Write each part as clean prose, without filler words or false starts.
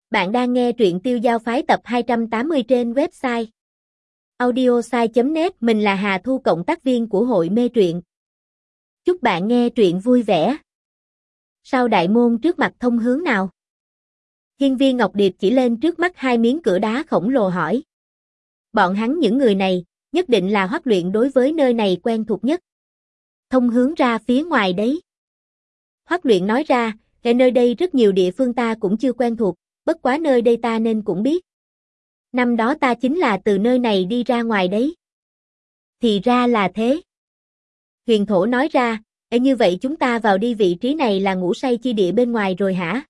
Bạn đang nghe truyện Tiêu Giao Phái tập 280 trên website audiosai.net. Mình là Hà Thu, cộng tác viên của hội mê truyện. Chúc bạn nghe truyện vui vẻ. Sau đại môn trước mặt thông hướng nào? Hiên Viên Ngọc Điệp chỉ lên trước mắt hai miếng cửa đá khổng lồ hỏi. Bọn hắn những người này, nhất định là Hoắc Luyện đối với nơi này quen thuộc nhất. Thông hướng ra phía ngoài đấy. Hoắc Luyện nói ra, ở nơi đây rất nhiều địa phương ta cũng chưa quen thuộc, bất quá nơi đây ta nên cũng biết. Năm đó ta chính là từ nơi này đi ra ngoài đấy. Thì ra là thế. Huyền Thổ nói ra, như vậy chúng ta vào đi, vị trí này là ngủ say chi địa bên ngoài rồi hả?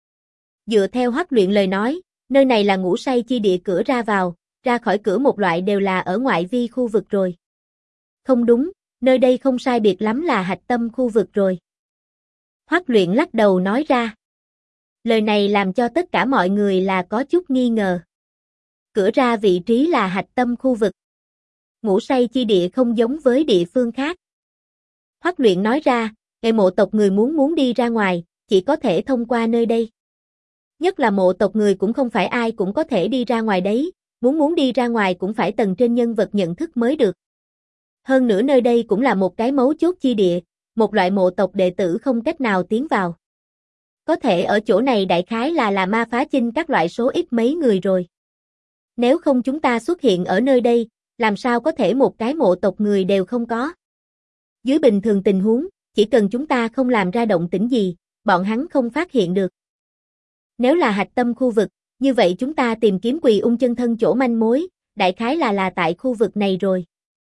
Dựa theo Hoắc Luyện lời nói, nơi này là ngủ say chi địa, cửa ra vào, ra khỏi cửa một loại đều là ở ngoại vi khu vực rồi. Không đúng, nơi đây không sai biệt lắm là hạch tâm khu vực rồi. Hoắc Luyện lắc đầu nói ra. Lời này làm cho tất cả mọi người là có chút nghi ngờ. Cửa ra vị trí là hạch tâm khu vực. Ngủ say chi địa không giống với địa phương khác. Hoắc Luyện nói ra, mộ tộc người muốn đi ra ngoài, chỉ có thể thông qua nơi đây. Nhất là mộ tộc người cũng không phải ai cũng có thể đi ra ngoài đấy, muốn đi ra ngoài cũng phải tầng trên nhân vật nhận thức mới được. Hơn nữa nơi đây cũng là một cái mấu chốt chi địa, một loại mộ tộc đệ tử không cách nào tiến vào. Có thể ở chỗ này đại khái là ma phá chinh các loại số ít mấy người rồi. Nếu không chúng ta xuất hiện ở nơi đây, làm sao có thể một cái mộ tộc người đều không có. Dưới bình thường tình huống, chỉ cần chúng ta không làm ra động tĩnh gì, bọn hắn không phát hiện được. Nếu là hạch tâm khu vực, như vậy chúng ta tìm kiếm Quỳ Ung chân thân chỗ manh mối, đại khái là tại khu vực này rồi.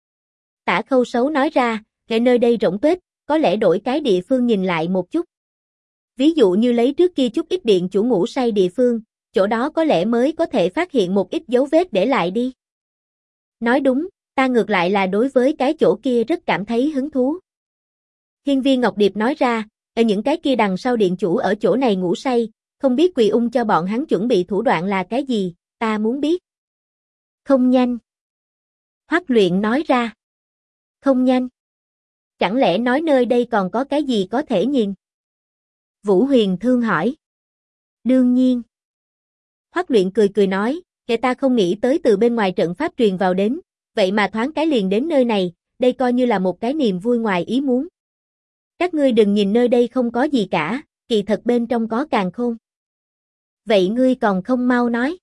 Tả Khâu Sấu nói ra, nơi đây rỗng tuếch, có lẽ đổi cái địa phương nhìn lại một chút. Ví dụ như lấy trước kia chút ít điện chủ ngủ say địa phương, chỗ đó có lẽ mới có thể phát hiện một ít dấu vết để lại đi. Nói đúng, ta ngược lại là đối với cái chỗ kia rất cảm thấy hứng thú. Hiên Viên Ngọc Điệp nói ra, ở những cái kia đằng sau điện chủ ở chỗ này ngủ say, không biết Quỳ Ung cho bọn hắn chuẩn bị thủ đoạn là cái gì, ta muốn biết. Không nhanh. Hoắc Luyện nói ra. Không nhanh. Chẳng lẽ nói nơi đây còn có cái gì có thể nhìn? Vũ Huyền Thương hỏi. Đương nhiên. Hoắc Luyện cười nói, kẻ ta không nghĩ tới từ bên ngoài trận pháp truyền vào đến, vậy mà thoáng cái liền đến nơi này, đây coi như là một cái niềm vui ngoài ý muốn. Các ngươi đừng nhìn nơi đây không có gì cả, kỳ thật bên trong có càn khôn. Vậy ngươi còn không mau nói.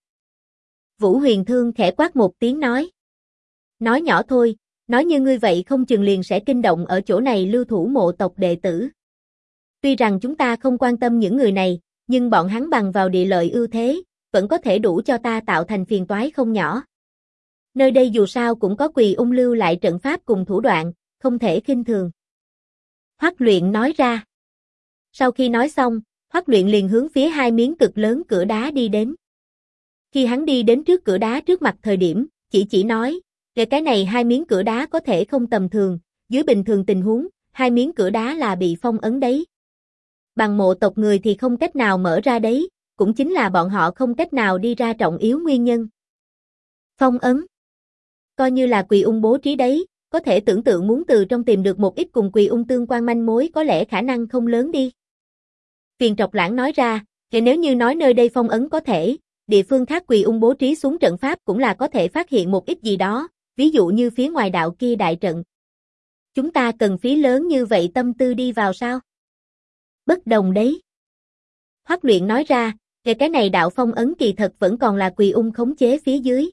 Vũ Huyền Thương khẽ quát một tiếng nói. Nói nhỏ thôi, nói như ngươi vậy không chừng liền sẽ kinh động ở chỗ này lưu thủ mộ tộc đệ tử. Tuy rằng chúng ta không quan tâm những người này, nhưng bọn hắn bằng vào địa lợi ưu thế, vẫn có thể đủ cho ta tạo thành phiền toái không nhỏ. Nơi đây dù sao cũng có Quỳ Ung lưu lại trận pháp cùng thủ đoạn, không thể khinh thường. Hoắc Luyện nói ra. Sau khi nói xong, Hoắc Luyện liền hướng phía hai miếng cực lớn cửa đá đi đến. Khi hắn đi đến trước cửa đá trước mặt thời điểm, chỉ nói, cái này hai miếng cửa đá có thể không tầm thường, dưới bình thường tình huống, hai miếng cửa đá là bị phong ấn đấy. Bằng mộ tộc người thì không cách nào mở ra đấy, cũng chính là bọn họ không cách nào đi ra trọng yếu nguyên nhân. Phong ấn. Coi như là Quỳ Ung bố trí đấy, có thể tưởng tượng muốn từ trong tìm được một ít cùng Quỳ Ung tương quan manh mối có lẽ khả năng không lớn đi. Phiền Trọc Lãng nói ra, nếu như nói nơi đây phong ấn có thể, địa phương khác Quỳ Ung bố trí xuống trận pháp cũng là có thể phát hiện một ít gì đó, ví dụ như phía ngoài đạo kia đại trận. Chúng ta cần phí lớn như vậy tâm tư đi vào sao? Bất đồng đấy. Hoắc Luyện nói ra, cái này đạo phong ấn kỳ thật vẫn còn là Quỳ Ung khống chế phía dưới.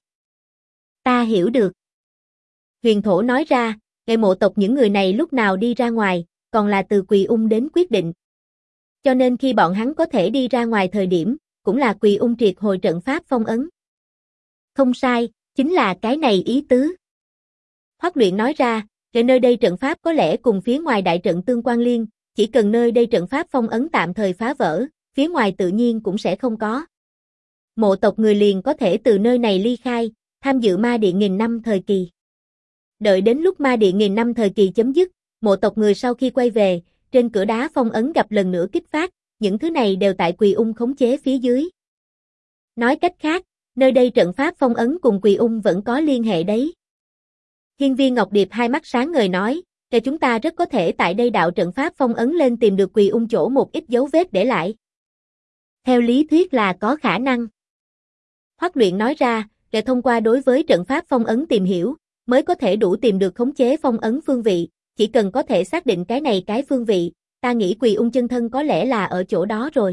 Ta hiểu được. Huyền Thổ nói ra, mộ tộc những người này lúc nào đi ra ngoài, còn là từ Quỳ Ung đến quyết định. Cho nên khi bọn hắn có thể đi ra ngoài thời điểm, cũng là Quỳ Ung triệt hồi trận pháp phong ấn. Không sai, chính là cái này ý tứ. Hoắc Luyện nói ra, nơi đây trận pháp có lẽ cùng phía ngoài đại trận tương quan liên, chỉ cần nơi đây trận pháp phong ấn tạm thời phá vỡ, phía ngoài tự nhiên cũng sẽ không có. Mộ tộc người liền có thể từ nơi này ly khai, tham dự ma điện nghìn năm thời kỳ. Đợi đến lúc ma điện nghìn năm thời kỳ chấm dứt, mộ tộc người sau khi quay về, trên cửa đá phong ấn gặp lần nữa kích phát, những thứ này đều tại Quỳ Ung khống chế phía dưới. Nói cách khác, nơi đây trận pháp phong ấn cùng Quỳ Ung vẫn có liên hệ đấy. Hiên Viên Ngọc Điệp hai mắt sáng ngời nói, chúng ta rất có thể tại đây đạo trận pháp phong ấn lên tìm được Quỳ Ung chỗ một ít dấu vết để lại. Theo lý thuyết là có khả năng. Hoắc Luyện nói ra, để thông qua đối với trận pháp phong ấn tìm hiểu, mới có thể đủ tìm được khống chế phong ấn phương vị, chỉ cần có thể xác định cái phương vị, ta nghĩ Quỳ Ung chân thân có lẽ là ở chỗ đó rồi.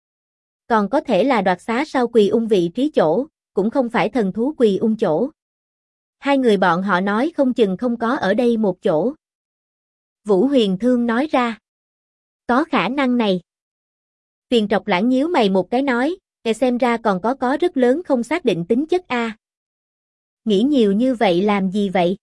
Còn có thể là đoạt xá sau Quỳ Ung vị trí chỗ, cũng không phải thần thú Quỳ Ung chỗ. Hai người bọn họ nói không chừng không có ở đây một chỗ. Vũ Huyền Thương nói ra. Có khả năng này. Tuyền Trọc Lãng nhíu mày một cái nói, xem ra còn có rất lớn không xác định tính chất a. Nghĩ nhiều như vậy làm gì vậy?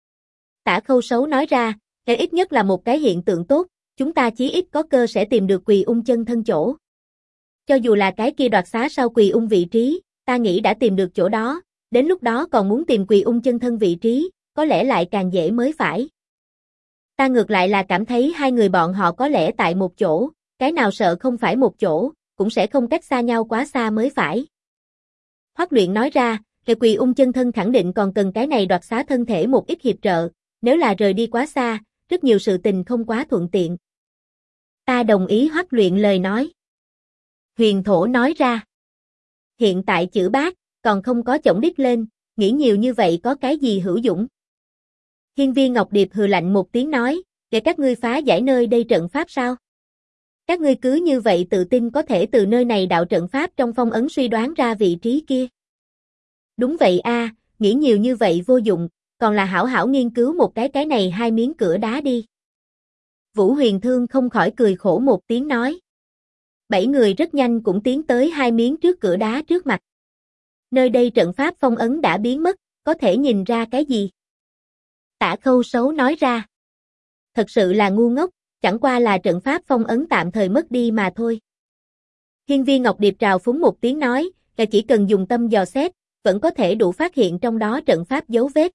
Tả Khâu Sấu nói ra, ít nhất là một cái hiện tượng tốt, chúng ta chí ít có cơ sẽ tìm được Quỳ Ung chân thân chỗ. Cho dù là cái kia đoạt xá sau Quỳ Ung vị trí, ta nghĩ đã tìm được chỗ đó, đến lúc đó còn muốn tìm Quỳ Ung chân thân vị trí, có lẽ lại càng dễ mới phải. Ta ngược lại là cảm thấy hai người bọn họ có lẽ tại một chỗ, cái nào sợ không phải một chỗ, cũng sẽ không cách xa nhau quá xa mới phải. Hoắc Luyện nói ra, Quỳ Ung chân thân khẳng định còn cần cái này đoạt xá thân thể một ít hiệp trợ, nếu là rời đi quá xa, rất nhiều sự tình không quá thuận tiện. Ta đồng ý Hoắc Luyện lời nói. Huyền Thổ nói ra. Hiện tại chữ bát, còn không có chổng đít lên, nghĩ nhiều như vậy có cái gì hữu dụng. Hiên Viên Ngọc Điệp hừ lạnh một tiếng nói, để các ngươi phá giải nơi đây trận pháp sao? Các ngươi cứ như vậy tự tin có thể từ nơi này đạo trận pháp trong phong ấn suy đoán ra vị trí kia. Đúng vậy a, nghĩ nhiều như vậy vô dụng, còn là hảo hảo nghiên cứu một cái này hai miếng cửa đá đi. Vũ Huyền Thương không khỏi cười khổ một tiếng nói. 7 người rất nhanh cũng tiến tới hai miếng trước cửa đá trước mặt. Nơi đây trận pháp phong ấn đã biến mất, có thể nhìn ra cái gì? Tả Khâu Sấu nói ra. Thật sự là ngu ngốc, chẳng qua là trận pháp phong ấn tạm thời mất đi mà thôi. Hiên Viên Ngọc Điệp trào phúng một tiếng nói, là chỉ cần dùng tâm dò xét, vẫn có thể đủ phát hiện trong đó trận pháp dấu vết.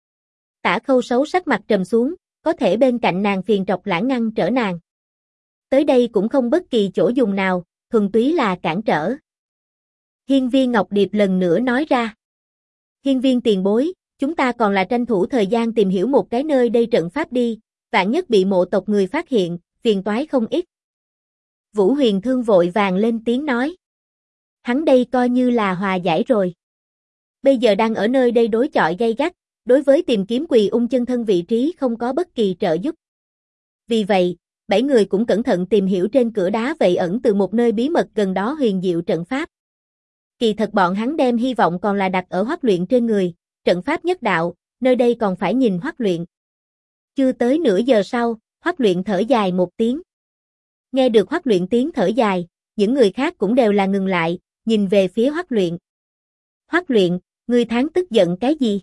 Tả Khâu Sấu sắc mặt trầm xuống, có thể bên cạnh nàng Tuyền Trọc Lãng ngăn trở nàng. Tới đây cũng không bất kỳ chỗ dùng nào, thuần túy là cản trở. Hiên Viên Ngọc Điệp lần nữa nói ra. Hiên Viên tiền bối, chúng ta còn là tranh thủ thời gian tìm hiểu một cái nơi đây trận pháp đi, vạn nhất bị mộ tộc người phát hiện, phiền toái không ít. Vũ Huyền Thương vội vàng lên tiếng nói. Hắn đây coi như là hòa giải rồi. Bây giờ đang ở nơi đây đối chọi gay gắt, đối với tìm kiếm Quỳ Ung chân thân vị trí không có bất kỳ trợ giúp. Vì vậy, 7 người cũng cẩn thận tìm hiểu trên cửa đá vậy ẩn từ một nơi bí mật gần đó huyền diệu trận pháp. Kỳ thật bọn hắn đem hy vọng còn là đặt ở Hoắc Luyện trên người, trận pháp nhất đạo, nơi đây còn phải nhìn Hoắc Luyện. Chưa tới nửa giờ sau, Hoắc Luyện thở dài một tiếng. Nghe được Hoắc Luyện tiếng thở dài, những người khác cũng đều là ngừng lại, nhìn về phía Hoắc Luyện. Hoắc Luyện, ngươi tháng tức giận cái gì?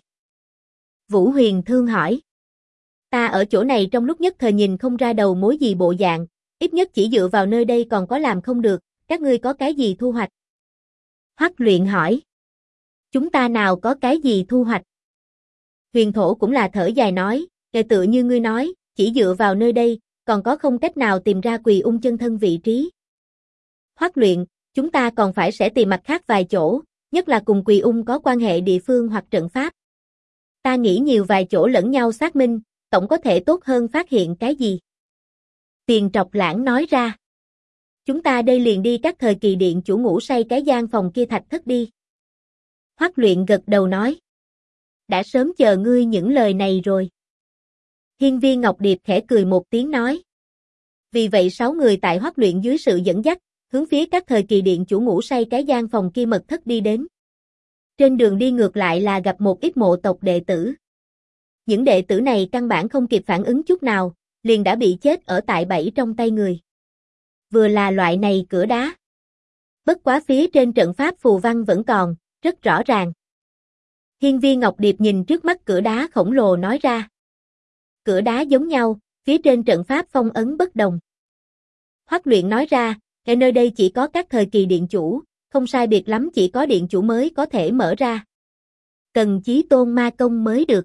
Vũ Huyền Thương hỏi. Ta ở chỗ này trong lúc nhất thời nhìn không ra đầu mối gì bộ dạng, ít nhất chỉ dựa vào nơi đây còn có làm không được, các ngươi có cái gì thu hoạch? Hoắc Luyện hỏi. Chúng ta nào có cái gì thu hoạch? Huyền Thổ cũng là thở dài nói, tựa như ngươi nói, chỉ dựa vào nơi đây, còn có không cách nào tìm ra Quỳ Ung chân thân vị trí. Hoắc Luyện, chúng ta còn phải sẽ tìm mặt khác vài chỗ, nhất là cùng Quỳ Ung có quan hệ địa phương hoặc trận pháp. Ta nghĩ nhiều vài chỗ lẫn nhau xác minh, tổng có thể tốt hơn phát hiện cái gì. Tuyền Trọc Lãng nói ra. Chúng ta đây liền đi các thời kỳ điện chủ ngủ say cái gian phòng kia thạch thất đi. Hoắc Luyện gật đầu nói. Đã sớm chờ ngươi những lời này rồi. Hiên Viên Ngọc Điệp khẽ cười một tiếng nói. Vì vậy 6 người tại Hoắc Luyện dưới sự dẫn dắt, hướng phía các thời kỳ điện chủ ngủ say cái gian phòng kia mật thất đi đến. Trên đường đi ngược lại là gặp một ít mộ tộc đệ tử. Những đệ tử này căn bản không kịp phản ứng chút nào, liền đã bị chết ở tại bẫy trong tay người. Vừa là loại này cửa đá. Bất quá phía trên trận pháp phù văn vẫn còn, rất rõ ràng. Hiên Viên Ngọc Điệp nhìn trước mắt cửa đá khổng lồ nói ra. Cửa đá giống nhau, phía trên trận pháp phong ấn bất đồng. Hoắc Luyện nói ra, cái nơi đây chỉ có các thời kỳ điện chủ, không sai biệt lắm chỉ có điện chủ mới có thể mở ra. Cần Chí Tôn ma công mới được.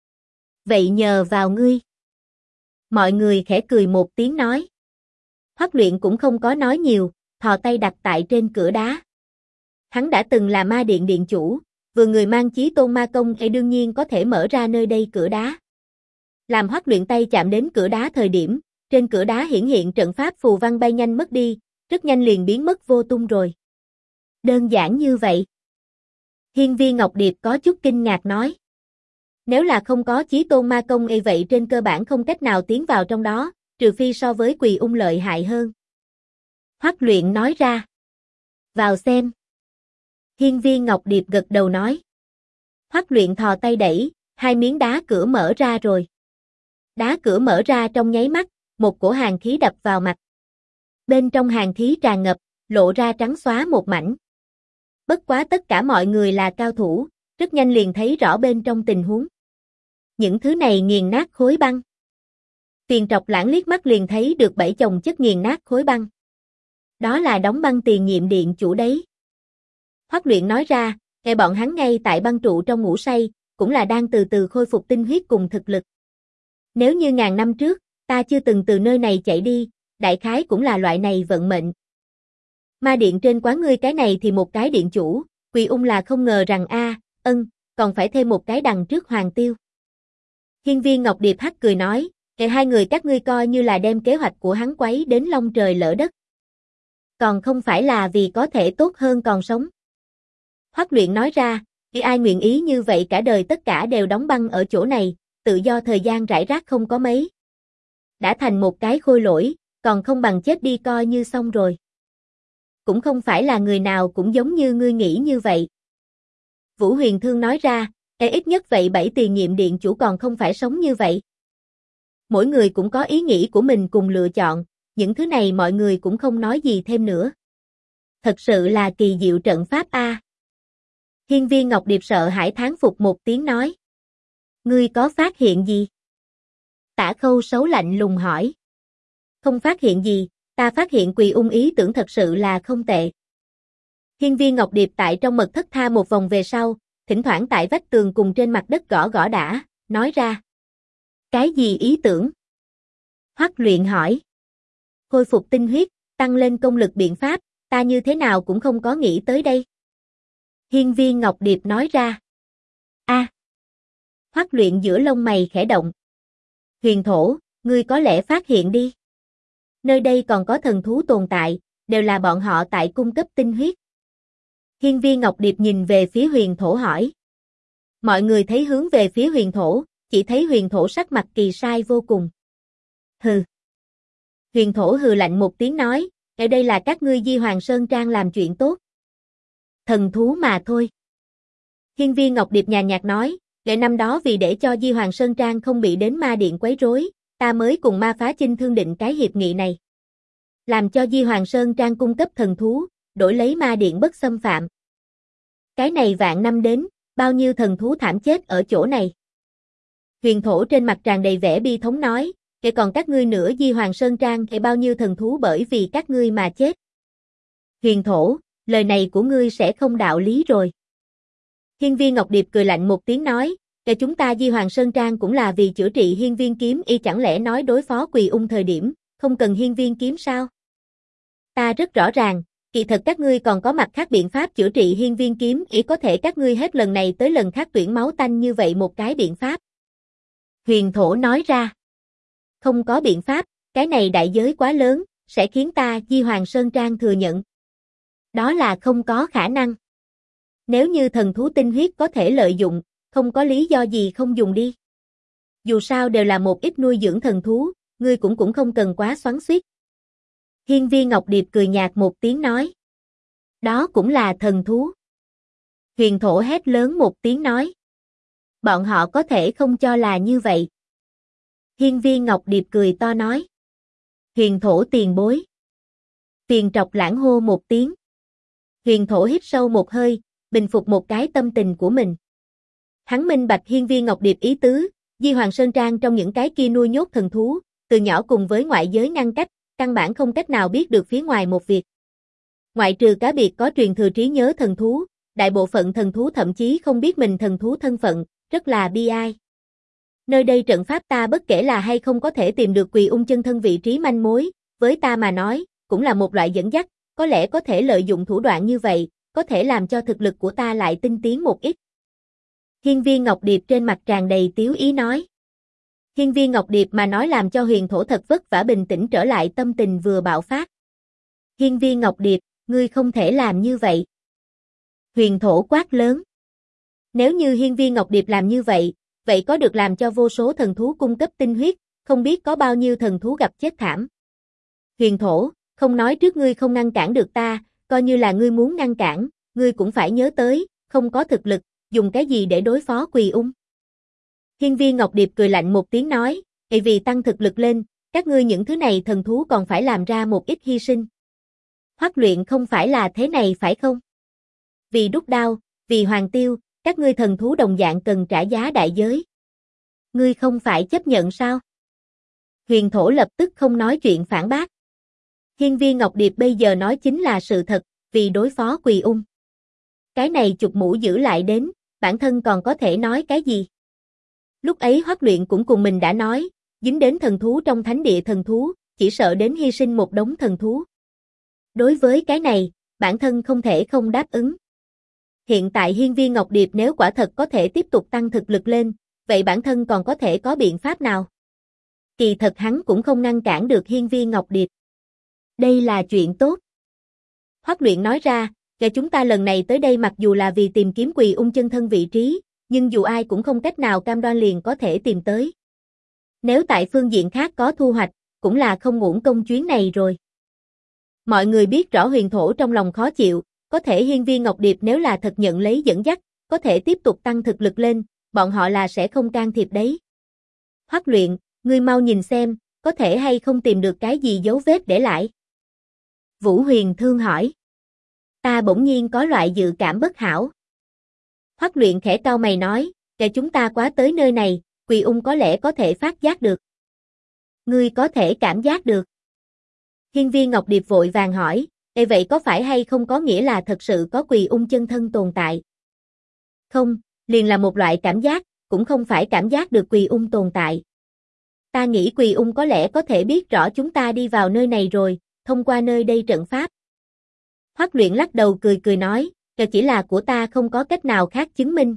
Vậy nhờ vào ngươi. Mọi người khẽ cười một tiếng nói. Hoắc Luyện cũng không có nói nhiều, thò tay đặt tại trên cửa đá. Hắn đã từng là ma điện điện chủ, vừa người mang Chí Tôn ma công đương nhiên có thể mở ra nơi đây cửa đá. Làm Hoắc Luyện tay chạm đến cửa đá thời điểm, trên cửa đá hiển hiện trận pháp phù văn bay nhanh mất đi, rất nhanh liền biến mất vô tung rồi. Đơn giản như vậy. Hiên Viên Ngọc Điệp có chút kinh ngạc nói. Nếu là không có chí tôn ma công vậy trên cơ bản không cách nào tiến vào trong đó, trừ phi so với Quỳ Ung lợi hại hơn. Hoắc Luyện nói ra. Vào xem. Hiên Viên Ngọc Điệp gật đầu nói. Hoắc Luyện thò tay đẩy, hai miếng đá cửa mở ra rồi. Đá cửa mở ra trong nháy mắt, một cổ hàn khí đập vào mặt. Bên trong hàn khí tràn ngập, lộ ra trắng xóa một mảnh. Bất quá tất cả mọi người là cao thủ, rất nhanh liền thấy rõ bên trong tình huống. Những thứ này nghiền nát khối băng. Tiền Trọc Lãng liếc mắt liền thấy được 7 chồng chất nghiền nát khối băng. Đó là đóng băng tiền nhiệm điện chủ đấy. Hoắc Luyện nói ra, nghe bọn hắn ngay tại băng trụ trong ngủ say, cũng là đang từ từ khôi phục tinh huyết cùng thực lực. Nếu như ngàn năm trước, ta chưa từng từ nơi này chạy đi, đại khái cũng là loại này vận mệnh. Ma điện trên quán ngươi cái này thì một cái điện chủ, Quỳ Ung là không ngờ rằng còn phải thêm một cái đằng trước Hoàng Tiêu. Hiên Viên Ngọc Điệp hắc cười nói, hai người các ngươi coi như là đem kế hoạch của hắn quấy đến long trời lỡ đất. Còn không phải là vì có thể tốt hơn còn sống. Hoắc Luyện nói ra, ai nguyện ý như vậy cả đời tất cả đều đóng băng ở chỗ này, tự do thời gian rải rác không có mấy. Đã thành một cái khôi lỗi, còn không bằng chết đi coi như xong rồi. Cũng không phải là người nào cũng giống như ngươi nghĩ như vậy. Vũ Huyền Thương nói ra, ít nhất vậy 7 tiền nhiệm điện chủ còn không phải sống như vậy. Mỗi người cũng có ý nghĩ của mình cùng lựa chọn, những thứ này mọi người cũng không nói gì thêm nữa. Thật sự là kỳ diệu trận pháp a. Hiên Viên Ngọc Điệp sợ hãi thán phục một tiếng nói. Ngươi có phát hiện gì? Tả Khâu Sấu lạnh lùng hỏi. Không phát hiện gì, ta phát hiện Quỳ Ung ý tưởng thật sự là không tệ. Hiên Viên Ngọc Điệp tại trong mật thất tha một vòng về sau, thỉnh thoảng tại vách tường cùng trên mặt đất gõ gõ đã, nói ra. Cái gì ý tưởng? Hoắc Luyện hỏi. Khôi phục tinh huyết, tăng lên công lực biện pháp, ta như thế nào cũng không có nghĩ tới đây. Hiên Viên Ngọc Điệp nói ra. Hoắc Luyện giữa lông mày khẽ động. Huyền Thổ, ngươi có lẽ phát hiện đi. Nơi đây còn có thần thú tồn tại, đều là bọn họ tại cung cấp tinh huyết. Hiên Viên Ngọc Điệp nhìn về phía Huyền Thổ hỏi. Mọi người thấy hướng về phía Huyền Thổ, chỉ thấy Huyền Thổ sắc mặt kỳ sai vô cùng. Hừ. Huyền Thổ hừ lạnh một tiếng nói, ở đây là các ngươi Di Hoàng Sơn Trang làm chuyện tốt. Thần thú mà thôi. Hiên Viên Ngọc Điệp nhàn nhạt nói, năm đó vì để cho Di Hoàng Sơn Trang không bị đến ma điện quấy rối, ta mới cùng Ma Phá Chinh thương định cái hiệp nghị này. Làm cho Di Hoàng Sơn Trang cung cấp thần thú, đổi lấy ma điện bất xâm phạm. Cái này vạn năm đến, bao nhiêu thần thú thảm chết ở chỗ này. Huyền Thổ trên mặt tràn đầy vẻ bi thống nói, còn các ngươi nữa Di Hoàng Sơn Trang bao nhiêu thần thú bởi vì các ngươi mà chết. Huyền Thổ, lời này của ngươi sẽ không đạo lý rồi. Hiên Viên Ngọc Điệp cười lạnh một tiếng nói, chúng ta Di Hoàng Sơn Trang cũng là vì chữa trị Hiên Viên kiếm y, chẳng lẽ nói đối phó Quỳ Ung thời điểm, không cần Hiên Viên kiếm sao? Ta rất rõ ràng, kỳ thật các ngươi còn có mặt khác biện pháp chữa trị Hiên Viên kiếm y, có thể các ngươi hết lần này tới lần khác tuyển máu tanh như vậy một cái biện pháp. Huyền Thổ nói ra, không có biện pháp, cái này đại giới quá lớn, sẽ khiến ta Di Hoàng Sơn Trang thừa nhận. Đó là không có khả năng. Nếu như thần thú tinh huyết có thể lợi dụng, không có lý do gì không dùng đi. Dù sao đều là một ít nuôi dưỡng thần thú, ngươi cũng không cần quá xoắn xuýt. Hiên Viên Ngọc Điệp cười nhạt một tiếng nói. Đó cũng là thần thú. Huyền Thổ hét lớn một tiếng nói. Bọn họ có thể không cho là như vậy. Hiên Viên Ngọc Điệp cười to nói. Huyền Thổ tiền bối. Tiền Trọc Lãng hô một tiếng. Huyền Thổ hít sâu một hơi, bình phục một cái tâm tình của mình. Hắn minh bạch Hiên Viên Ngọc Điệp ý tứ, Di Hoàng Sơn Trang trong những cái kia nuôi nhốt thần thú, từ nhỏ cùng với ngoại giới ngăn cách, căn bản không cách nào biết được phía ngoài một việc. Ngoại trừ cá biệt có truyền thừa trí nhớ thần thú, đại bộ phận thần thú thậm chí không biết mình thần thú thân phận, rất là bi ai. Nơi đây trận pháp ta bất kể là hay không có thể tìm được Quỳ Ung chân thân vị trí manh mối, với ta mà nói, cũng là một loại dẫn dắt, có lẽ có thể lợi dụng thủ đoạn như vậy, có thể làm cho thực lực của ta lại tinh tiến một ít. Hiên Viên Ngọc Điệp trên mặt tràn đầy tiếu ý nói. Hiên Viên Ngọc Điệp mà nói làm cho Huyền Thổ thật vất vả bình tĩnh trở lại tâm tình vừa bạo phát. Hiên viên Ngọc Điệp, ngươi không thể làm như vậy. Huyền thổ quát lớn. Nếu như hiên viên Ngọc Điệp làm như vậy, vậy có được làm cho vô số thần thú cung cấp tinh huyết, không biết có bao nhiêu thần thú gặp chết thảm. Huyền thổ, không nói trước ngươi không ngăn cản được ta, coi như là ngươi muốn ngăn cản, ngươi cũng phải nhớ tới, không có thực lực, dùng cái gì để đối phó Quỳ Ung. Hiên viên Ngọc Điệp cười lạnh một tiếng nói, vì tăng thực lực lên, các ngươi những thứ này thần thú còn phải làm ra một ít hy sinh. Hoắc luyện không phải là thế này phải không? Vì đúc đao, vì hoàng tiêu, các ngươi thần thú đồng dạng cần trả giá đại giới. Ngươi không phải chấp nhận sao? Huyền thổ lập tức không nói chuyện phản bác. Hiên viên Ngọc Điệp bây giờ nói chính là sự thật, vì đối phó Quỳ Ung. Cái này chụp mũ giữ lại đến, bản thân còn có thể nói cái gì? Lúc ấy Hoắc luyện cũng cùng mình đã nói, dính đến thần thú trong thánh địa thần thú, chỉ sợ đến hy sinh một đống thần thú. Đối với cái này, bản thân không thể không đáp ứng. Hiện tại hiên viên Ngọc Điệp nếu quả thật có thể tiếp tục tăng thực lực lên, vậy bản thân còn có thể có biện pháp nào? Kỳ thật hắn cũng không ngăn cản được hiên viên Ngọc Điệp. Đây là chuyện tốt. Hoắc luyện nói ra, chúng ta lần này tới đây mặc dù là vì tìm kiếm Quỳ Ung chân thân vị trí, nhưng dù ai cũng không cách nào cam đoan liền có thể tìm tới. Nếu tại phương diện khác có thu hoạch, cũng là không uổng công chuyến này rồi. Mọi người biết rõ huyền thổ trong lòng khó chịu, có thể hiên viên Ngọc Điệp nếu là thật nhận lấy dẫn dắt, có thể tiếp tục tăng thực lực lên, bọn họ là sẽ không can thiệp đấy. Hoắc luyện, ngươi mau nhìn xem, có thể hay không tìm được cái gì dấu vết để lại. Vũ Huyền Thương hỏi. Ta bỗng nhiên có loại dự cảm bất hảo. Hoắc luyện khẽ cau mày nói, chúng ta quá tới nơi này, Quỳ Ung có lẽ có thể phát giác được. Ngươi có thể cảm giác được. Hiên viên Ngọc Điệp vội vàng hỏi, vậy có phải hay không có nghĩa là thật sự có Quỳ Ung chân thân tồn tại? Không, liền là một loại cảm giác, cũng không phải cảm giác được Quỳ Ung tồn tại. Ta nghĩ Quỳ Ung có lẽ có thể biết rõ chúng ta đi vào nơi này rồi, thông qua nơi đây trận pháp. Hoắc luyện lắc đầu cười cười nói, chỉ là của ta không có cách nào khác chứng minh.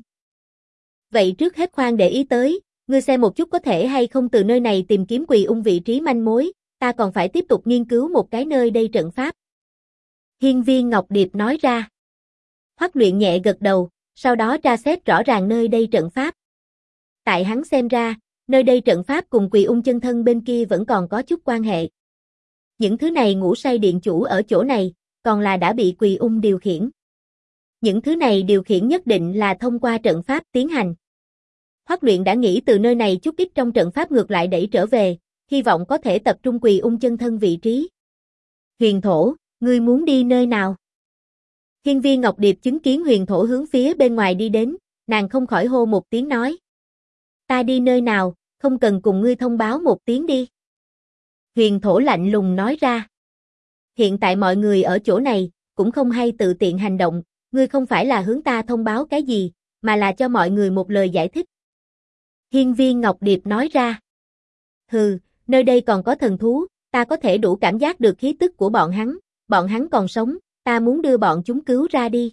Vậy trước hết khoan để ý tới, ngươi xem một chút có thể hay không từ nơi này tìm kiếm Quỳ Ung vị trí manh mối, ta còn phải tiếp tục nghiên cứu một cái nơi đây trận pháp. Hiên viên Ngọc Điệp nói ra. Hoắc luyện nhẹ gật đầu, sau đó tra xét rõ ràng nơi đây trận pháp. Tại hắn xem ra, nơi đây trận pháp cùng Quỳ Ung chân thân bên kia vẫn còn có chút quan hệ. Những thứ này ngủ say điện chủ ở chỗ này, còn là đã bị Quỳ Ung điều khiển. Những thứ này điều khiển nhất định là thông qua trận pháp tiến hành. Hoắc luyện đã nghĩ từ nơi này chút ít trong trận pháp ngược lại đẩy trở về, hy vọng có thể tập trung Quỳ Ung chân thân vị trí. Huyền thổ, ngươi muốn đi nơi nào? Hiên viên Ngọc Điệp chứng kiến huyền thổ hướng phía bên ngoài đi đến, nàng không khỏi hô một tiếng nói. Ta đi nơi nào, không cần cùng ngươi thông báo một tiếng đi. Huyền thổ lạnh lùng nói ra. Hiện tại mọi người ở chỗ này, cũng không hay tự tiện hành động, ngươi không phải là hướng ta thông báo cái gì, mà là cho mọi người một lời giải thích. Hiên viên Ngọc Điệp nói ra. Hừ, nơi đây còn có thần thú, ta có thể đủ cảm giác được khí tức của bọn hắn còn sống, ta muốn đưa bọn chúng cứu ra đi.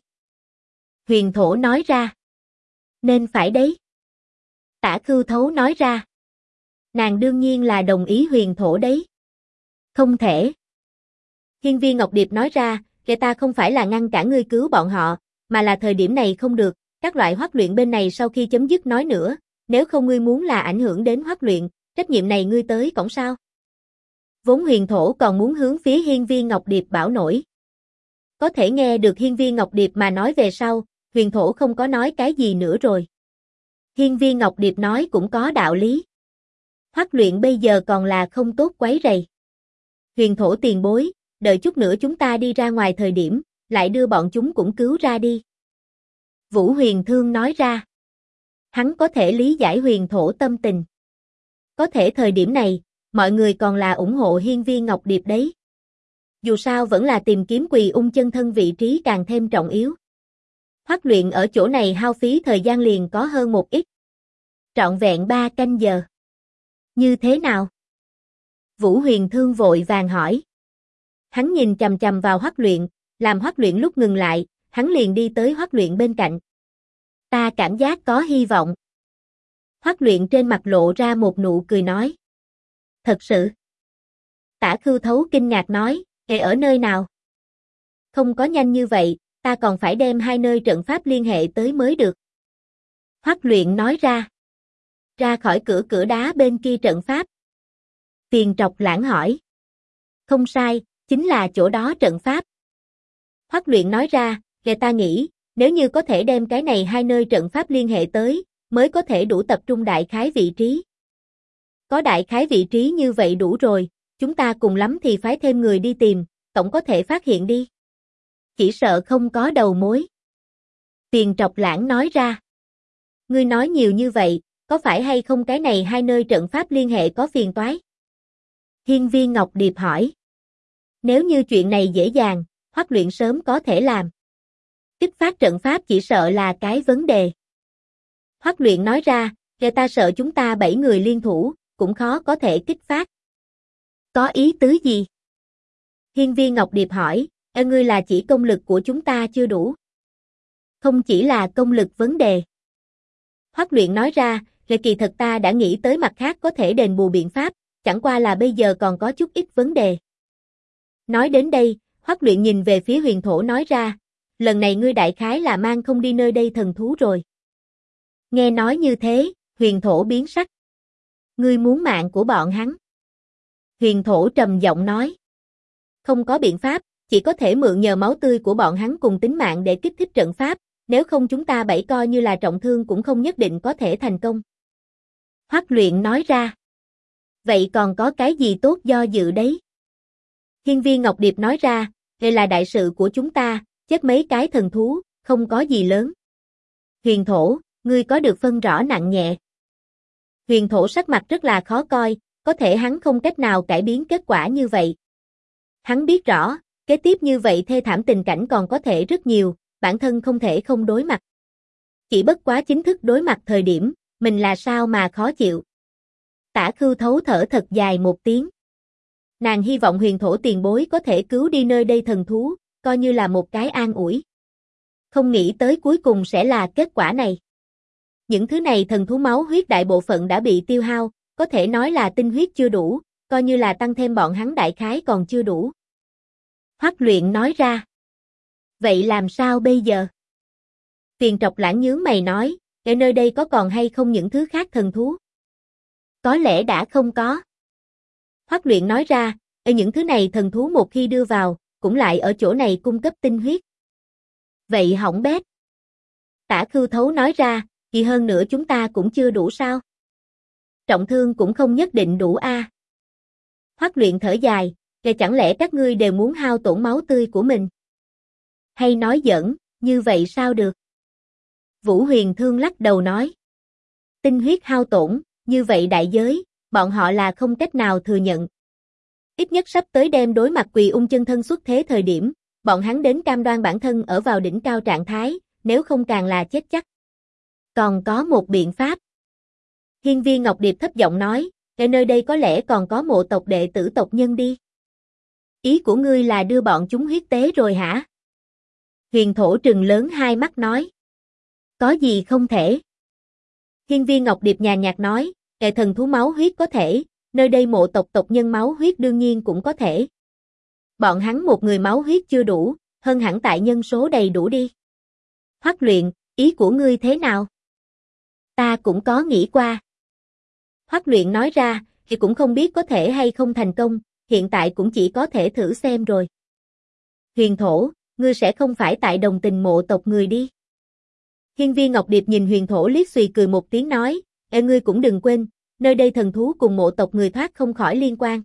Huyền thổ nói ra. Nên phải đấy. Tả Khưu Thấu nói ra. Nàng đương nhiên là đồng ý huyền thổ đấy. Không thể. Hiên viên Ngọc Điệp nói ra, ta không phải là ngăn cản ngươi cứu bọn họ, mà là thời điểm này không được, các loại Hoắc luyện bên này sau khi chấm dứt nói nữa, nếu không ngươi muốn là ảnh hưởng đến Hoắc luyện, trách nhiệm này ngươi tới cổng sao? Vốn huyền thổ còn muốn hướng phía hiên viên Ngọc Điệp bảo nổi. Có thể nghe được hiên viên Ngọc Điệp mà nói về sau, huyền thổ không có nói cái gì nữa rồi. Hiên viên Ngọc Điệp nói cũng có đạo lý. Hoắc luyện bây giờ còn là không tốt quấy rầy. Huyền thổ tiền bối, đợi chút nữa chúng ta đi ra ngoài thời điểm, lại đưa bọn chúng cũng cứu ra đi. Vũ Huyền Thương nói ra. Hắn có thể lý giải huyền thổ tâm tình. Có thể thời điểm này, mọi người còn là ủng hộ hiên viên Ngọc Điệp đấy. Dù sao vẫn là tìm kiếm Quỳ Ung chân thân vị trí càng thêm trọng yếu. Hoắc luyện ở chỗ này hao phí thời gian liền có hơn một ít. Trọn vẹn 3 canh giờ. Như thế nào? Vũ Huyền Thương vội vàng hỏi. Hắn nhìn chằm chằm vào Hoắc luyện, làm Hoắc luyện lúc ngừng lại, hắn liền đi tới Hoắc luyện bên cạnh. Ta cảm giác có hy vọng. Hoắc luyện trên mặt lộ ra một nụ cười nói. Thật sự? Tả Khưu Thấu kinh ngạc nói, ở nơi nào? Không có nhanh như vậy, ta còn phải đem hai nơi trận pháp liên hệ tới mới được. Hoắc Luyện nói ra. Ra khỏi cửa đá bên kia trận pháp. Tiền Trọc Lãng hỏi. Không sai, chính là chỗ đó trận pháp. Hoắc Luyện nói ra, kể ta nghĩ, nếu như có thể đem cái này hai nơi trận pháp liên hệ tới, mới có thể đủ tập trung đại khái vị trí. Có đại khái vị trí như vậy đủ rồi, chúng ta cùng lắm thì phái thêm người đi tìm, tổng có thể phát hiện đi. Chỉ sợ không có đầu mối. Tiền Trọc Lãng nói ra. Ngươi nói nhiều như vậy, có phải hay không cái này hai nơi trận pháp liên hệ có phiền toái? Hiên Viên Ngọc Điệp hỏi. Nếu như chuyện này dễ dàng, Hoắc Luyện sớm có thể làm. Kích phát trận pháp chỉ sợ là cái vấn đề. Hoắc Luyện nói ra, kể ta sợ chúng ta 7 người liên thủ, cũng khó có thể kích phát. Có ý tứ gì? Hiên Viên Ngọc Điệp hỏi, ngươi là chỉ công lực của chúng ta chưa đủ. Không chỉ là công lực vấn đề. Hoắc Luyện nói ra, kỳ thật ta đã nghĩ tới mặt khác có thể đền bù biện pháp, chẳng qua là bây giờ còn có chút ít vấn đề. Nói đến đây, Hoắc Luyện nhìn về phía Huyền Thổ nói ra, lần này ngươi đại khái là mang không đi nơi đây thần thú rồi. Nghe nói như thế, Huyền Thổ biến sắc. Ngươi muốn mạng của bọn hắn. Huyền Thổ trầm giọng nói. Không có biện pháp, chỉ có thể mượn nhờ máu tươi của bọn hắn cùng tính mạng để kích thích trận pháp, nếu không chúng ta 7 coi như là trọng thương cũng không nhất định có thể thành công. Hoắc Luyện nói ra. Vậy còn có cái gì tốt do dự đấy? Hiên Viên Ngọc Điệp nói ra, đây là đại sự của chúng ta, chết mấy cái thần thú, không có gì lớn. Huyền Thổ, ngươi có được phân rõ nặng nhẹ. Huyền Thổ sắc mặt rất là khó coi, có thể hắn không cách nào cải biến kết quả như vậy. Hắn biết rõ, kế tiếp như vậy thê thảm tình cảnh còn có thể rất nhiều, bản thân không thể không đối mặt. Chỉ bất quá chính thức đối mặt thời điểm, mình là sao mà khó chịu. Tả Khưu Thấu thở thật dài một tiếng. Nàng hy vọng Huyền Thổ tiền bối có thể cứu đi nơi đây thần thú, coi như là một cái an ủi. Không nghĩ tới cuối cùng sẽ là kết quả này. Những thứ này thần thú máu huyết đại bộ phận đã bị tiêu hao, có thể nói là tinh huyết chưa đủ, coi như là tăng thêm bọn hắn đại khái còn chưa đủ. Hoắc Luyện nói ra. Vậy làm sao bây giờ? Tiền Trọc Lãng nhướng mày nói, ở nơi đây có còn hay không những thứ khác thần thú? Có lẽ đã không có. Hoắc Luyện nói ra, những thứ này thần thú một khi đưa vào, cũng lại ở chỗ này cung cấp tinh huyết. Vậy hỏng bét. Tả Khưu Thấu nói ra, kỳ hơn nữa chúng ta cũng chưa đủ sao? Trọng thương cũng không nhất định đủ a. Hoắc Luyện thở dài, chẳng lẽ các ngươi đều muốn hao tổn máu tươi của mình? Hay nói giỡn, như vậy sao được? Vũ Huyền Thương lắc đầu nói. Tinh huyết hao tổn, như vậy đại giới, bọn họ là không cách nào thừa nhận. Ít nhất sắp tới đem đối mặt Quỳ Ung chân thân xuất thế thời điểm, bọn hắn đến cam đoan bản thân ở vào đỉnh cao trạng thái, nếu không càng là chết chắc. Còn có một biện pháp. Hiên Viên Ngọc Điệp thấp giọng nói, ở nơi đây có lẽ còn có mộ tộc đệ tử tộc nhân đi. Ý của ngươi là đưa bọn chúng huyết tế rồi hả? Huyền Thổ trừng lớn hai mắt nói. Có gì không thể? Hiên Viên Ngọc Điệp nhàn nhạt nói, kẻ thần thú máu huyết có thể, nơi đây mộ tộc tộc nhân máu huyết đương nhiên cũng có thể. Bọn hắn một người máu huyết chưa đủ, hơn hẳn tại nhân số đầy đủ đi. Hoắc Luyện, ý của ngươi thế nào? Ta cũng có nghĩ qua. Hoắc Luyện nói ra, thì cũng không biết có thể hay không thành công, hiện tại cũng chỉ có thể thử xem rồi. Huyền Thổ, ngươi sẽ không phải tại đồng tình mộ tộc người đi. Hiên Viên Ngọc Điệp nhìn Huyền Thổ liếc xùy cười một tiếng nói, ngươi cũng đừng quên, nơi đây thần thú cùng mộ tộc người thoát không khỏi liên quan.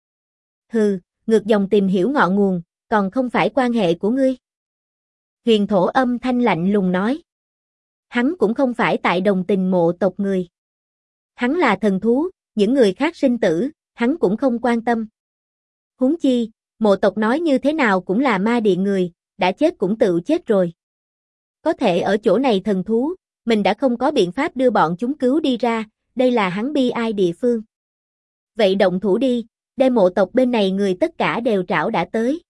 Hừ, ngược dòng tìm hiểu ngọn nguồn, còn không phải quan hệ của ngươi. Huyền Thổ âm thanh lạnh lùng nói. Hắn cũng không phải tại đồng tình mộ tộc người. Hắn là thần thú, những người khác sinh tử, hắn cũng không quan tâm. Huống chi, mộ tộc nói như thế nào cũng là ma điện người, đã chết cũng tự chết rồi. Có thể ở chỗ này thần thú, mình đã không có biện pháp đưa bọn chúng cứu đi ra, đây là hắn bi ai địa phương. Vậy động thủ đi, đem mộ tộc bên này người tất cả đều trảo đã tới.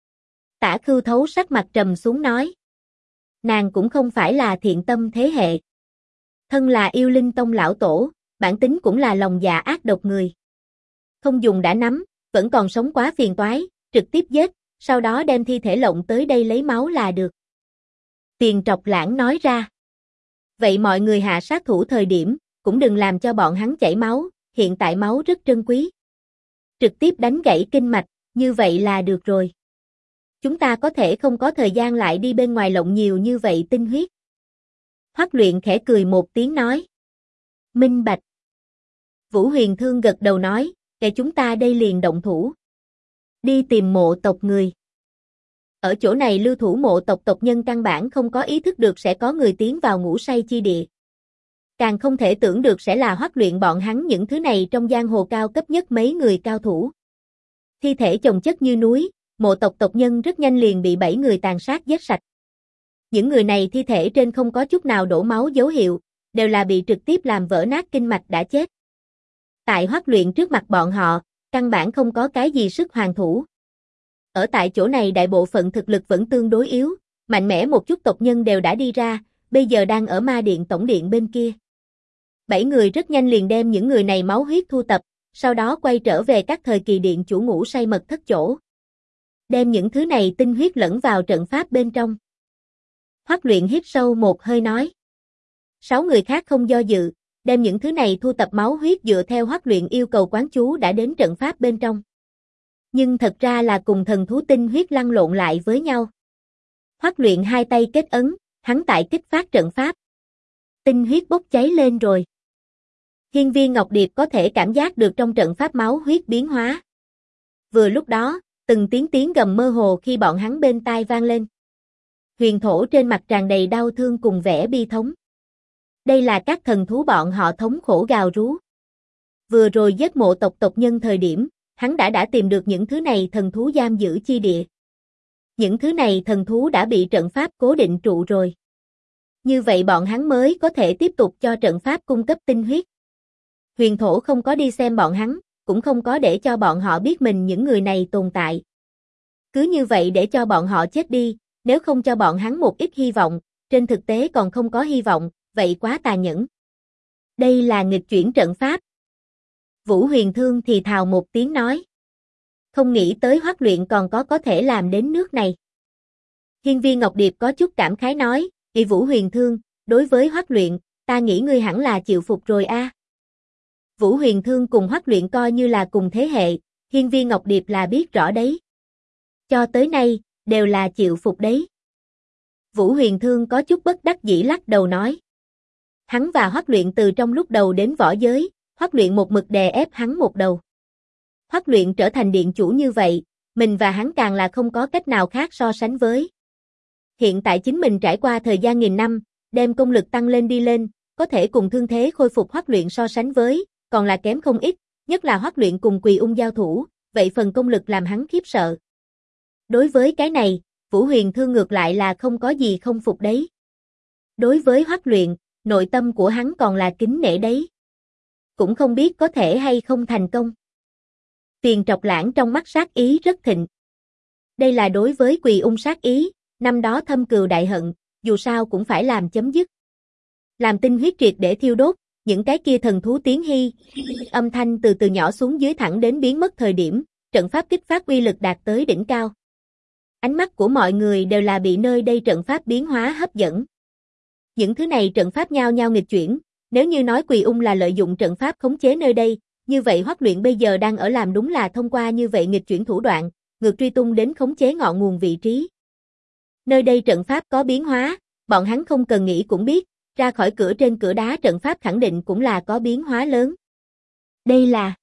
Tả Khưu Thấu sắc mặt trầm xuống nói. Nàng cũng không phải là thiện tâm thế hệ. Thân là yêu linh tông lão tổ, bản tính cũng là lòng dạ ác độc người. Không dùng đã nắm, vẫn còn sống quá phiền toái, trực tiếp giết, sau đó đem thi thể lộng tới đây lấy máu là được. Tiền Trọc Lãng nói ra. Vậy mọi người hạ sát thủ thời điểm, cũng đừng làm cho bọn hắn chảy máu, hiện tại máu rất trân quý. Trực tiếp đánh gãy kinh mạch, như vậy là được rồi. Chúng ta có thể không có thời gian lại đi bên ngoài lộng nhiều như vậy tinh huyết. Hoắc Luyện khẽ cười một tiếng nói. Minh bạch. Vũ Huyền Thương gật đầu nói, kể chúng ta đây liền động thủ. Đi tìm mộ tộc người. Ở chỗ này lưu thủ mộ tộc tộc nhân căn bản không có ý thức được sẽ có người tiến vào ngủ say chi địa. Càng không thể tưởng được sẽ là Hoắc Luyện bọn hắn những thứ này trong giang hồ cao cấp nhất mấy người cao thủ. Thi thể chồng chất như núi, mộ tộc tộc nhân rất nhanh liền bị 7 người tàn sát giết sạch. Những người này thi thể trên không có chút nào đổ máu dấu hiệu, đều là bị trực tiếp làm vỡ nát kinh mạch đã chết. Tại Hoắc Luyện trước mặt bọn họ, căn bản không có cái gì sức hoàn thủ. Ở tại chỗ này đại bộ phận thực lực vẫn tương đối yếu, mạnh mẽ một chút tộc nhân đều đã đi ra, bây giờ đang ở ma điện tổng điện bên kia. 7 người rất nhanh liền đem những người này máu huyết thu tập, sau đó quay trở về các thời kỳ điện chủ ngủ say mật thất chỗ. Đem những thứ này tinh huyết lẫn vào trận pháp bên trong. Hoắc Luyện hít sâu một hơi nói. 6 người khác không do dự, đem những thứ này thu tập máu huyết dựa theo Hoắc Luyện yêu cầu quán chú đã đến trận pháp bên trong. Nhưng thật ra là cùng thần thú tinh huyết lăn lộn lại với nhau. Hoắc Luyện hai tay kết ấn, hắn tại kích phát trận pháp. Tinh huyết bốc cháy lên rồi. Hiên Viên Ngọc Điệp có thể cảm giác được trong trận pháp máu huyết biến hóa. Vừa lúc đó, từng tiếng gầm mơ hồ khi bọn hắn bên tai vang lên. Huyền Thổ trên mặt tràn đầy đau thương cùng vẻ bi thống. Đây là các thần thú bọn họ thống khổ gào rú. Vừa rồi giết mộ tộc tộc nhân thời điểm, hắn đã tìm được những thứ này thần thú giam giữ chi địa. Những thứ này thần thú đã bị trận pháp cố định trụ rồi. Như vậy bọn hắn mới có thể tiếp tục cho trận pháp cung cấp tinh huyết. Huyền Thổ không có đi xem bọn hắn, cũng không có để cho bọn họ biết mình những người này tồn tại. Cứ như vậy để cho bọn họ chết đi, nếu không cho bọn hắn một ít hy vọng, trên thực tế còn không có hy vọng, vậy quá tàn nhẫn. Đây là nghịch chuyển trận pháp. Vũ Huyền Thương thì thào một tiếng nói. Không nghĩ tới Hoắc Luyện còn có thể làm đến nước này. Hiên Viên Ngọc Điệp có chút cảm khái nói, Vũ Huyền Thương, đối với Hoắc Luyện, ta nghĩ ngươi hẳn là chịu phục rồi a. Vũ Huyền Thương cùng Hoắc Luyện coi như là cùng thế hệ, Hiên Viên Ngọc Điệp là biết rõ đấy. Cho tới nay, đều là chịu phục đấy. Vũ Huyền Thương có chút bất đắc dĩ lắc đầu nói. Hắn và Hoắc Luyện từ trong lúc đầu đến võ giới, Hoắc Luyện một mực đè ép hắn một đầu. Hoắc Luyện trở thành điện chủ như vậy, mình và hắn càng là không có cách nào khác so sánh với. Hiện tại chính mình trải qua thời gian nghìn năm, đem công lực tăng lên đi lên, có thể cùng thương thế khôi phục Hoắc Luyện so sánh với, còn là kém không ít, nhất là Hoắc Luyện cùng Quỳ Ung giao thủ, vậy phần công lực làm hắn khiếp sợ. Đối với cái này, Vũ Huyền Thương ngược lại là không có gì không phục đấy. Đối với Hoắc Luyện, nội tâm của hắn còn là kính nể đấy. Cũng không biết có thể hay không thành công. Tiền Trọc Lãng trong mắt sát ý rất thịnh. Đây là đối với Quỳ Ung sát ý, năm đó thâm cừu đại hận, dù sao cũng phải làm chấm dứt. Làm tinh huyết triệt để thiêu đốt, những cái kia thần thú tiếng hy, âm thanh từ từ nhỏ xuống dưới thẳng đến biến mất thời điểm, trận pháp kích phát uy lực đạt tới đỉnh cao. Ánh mắt của mọi người đều là bị nơi đây trận pháp biến hóa hấp dẫn. Những thứ này trận pháp nhao nhao nghịch chuyển, nếu như nói Quỳ Ung là lợi dụng trận pháp khống chế nơi đây, như vậy Hoắc Luyện bây giờ đang ở làm đúng là thông qua như vậy nghịch chuyển thủ đoạn, ngược truy tung đến khống chế ngọn nguồn vị trí. Nơi đây trận pháp có biến hóa, bọn hắn không cần nghĩ cũng biết, ra khỏi cửa trên cửa đá trận pháp khẳng định cũng là có biến hóa lớn. Đây là...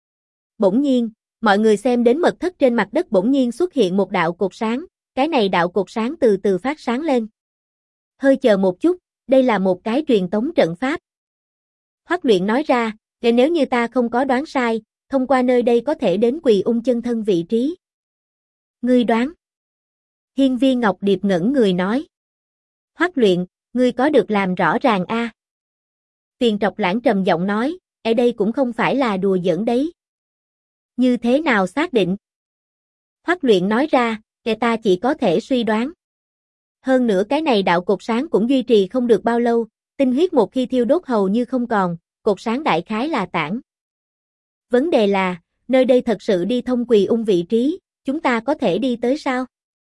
Bỗng nhiên, mọi người xem đến mật thất trên mặt đất bỗng nhiên xuất hiện một đạo cột sáng, cái này đạo cột sáng từ từ phát sáng lên. Hơi chờ một chút, đây là một cái truyền tống trận pháp. Hoắc Luyện nói ra, nếu như ta không có đoán sai, thông qua nơi đây có thể đến Quỳ Ung chân thân vị trí. Ngươi đoán? Hiên Viên Ngọc Điệp ngẩn người nói. Hoắc Luyện, ngươi có được làm rõ ràng a? Tiền Trọc Lãng trầm giọng nói, ở đây cũng không phải là đùa giỡn đấy. Như thế nào xác định? Hoắc Luyện nói ra, ta chỉ có thể suy đoán. Hơn nữa cái này đạo cột sáng cũng duy trì không được bao lâu, tinh huyết một khi thiêu đốt hầu như không còn, cột sáng đại khái là tản. Vấn đề là, nơi đây thật sự đi thông Quỳ Ung vị trí, chúng ta có thể đi tới sao?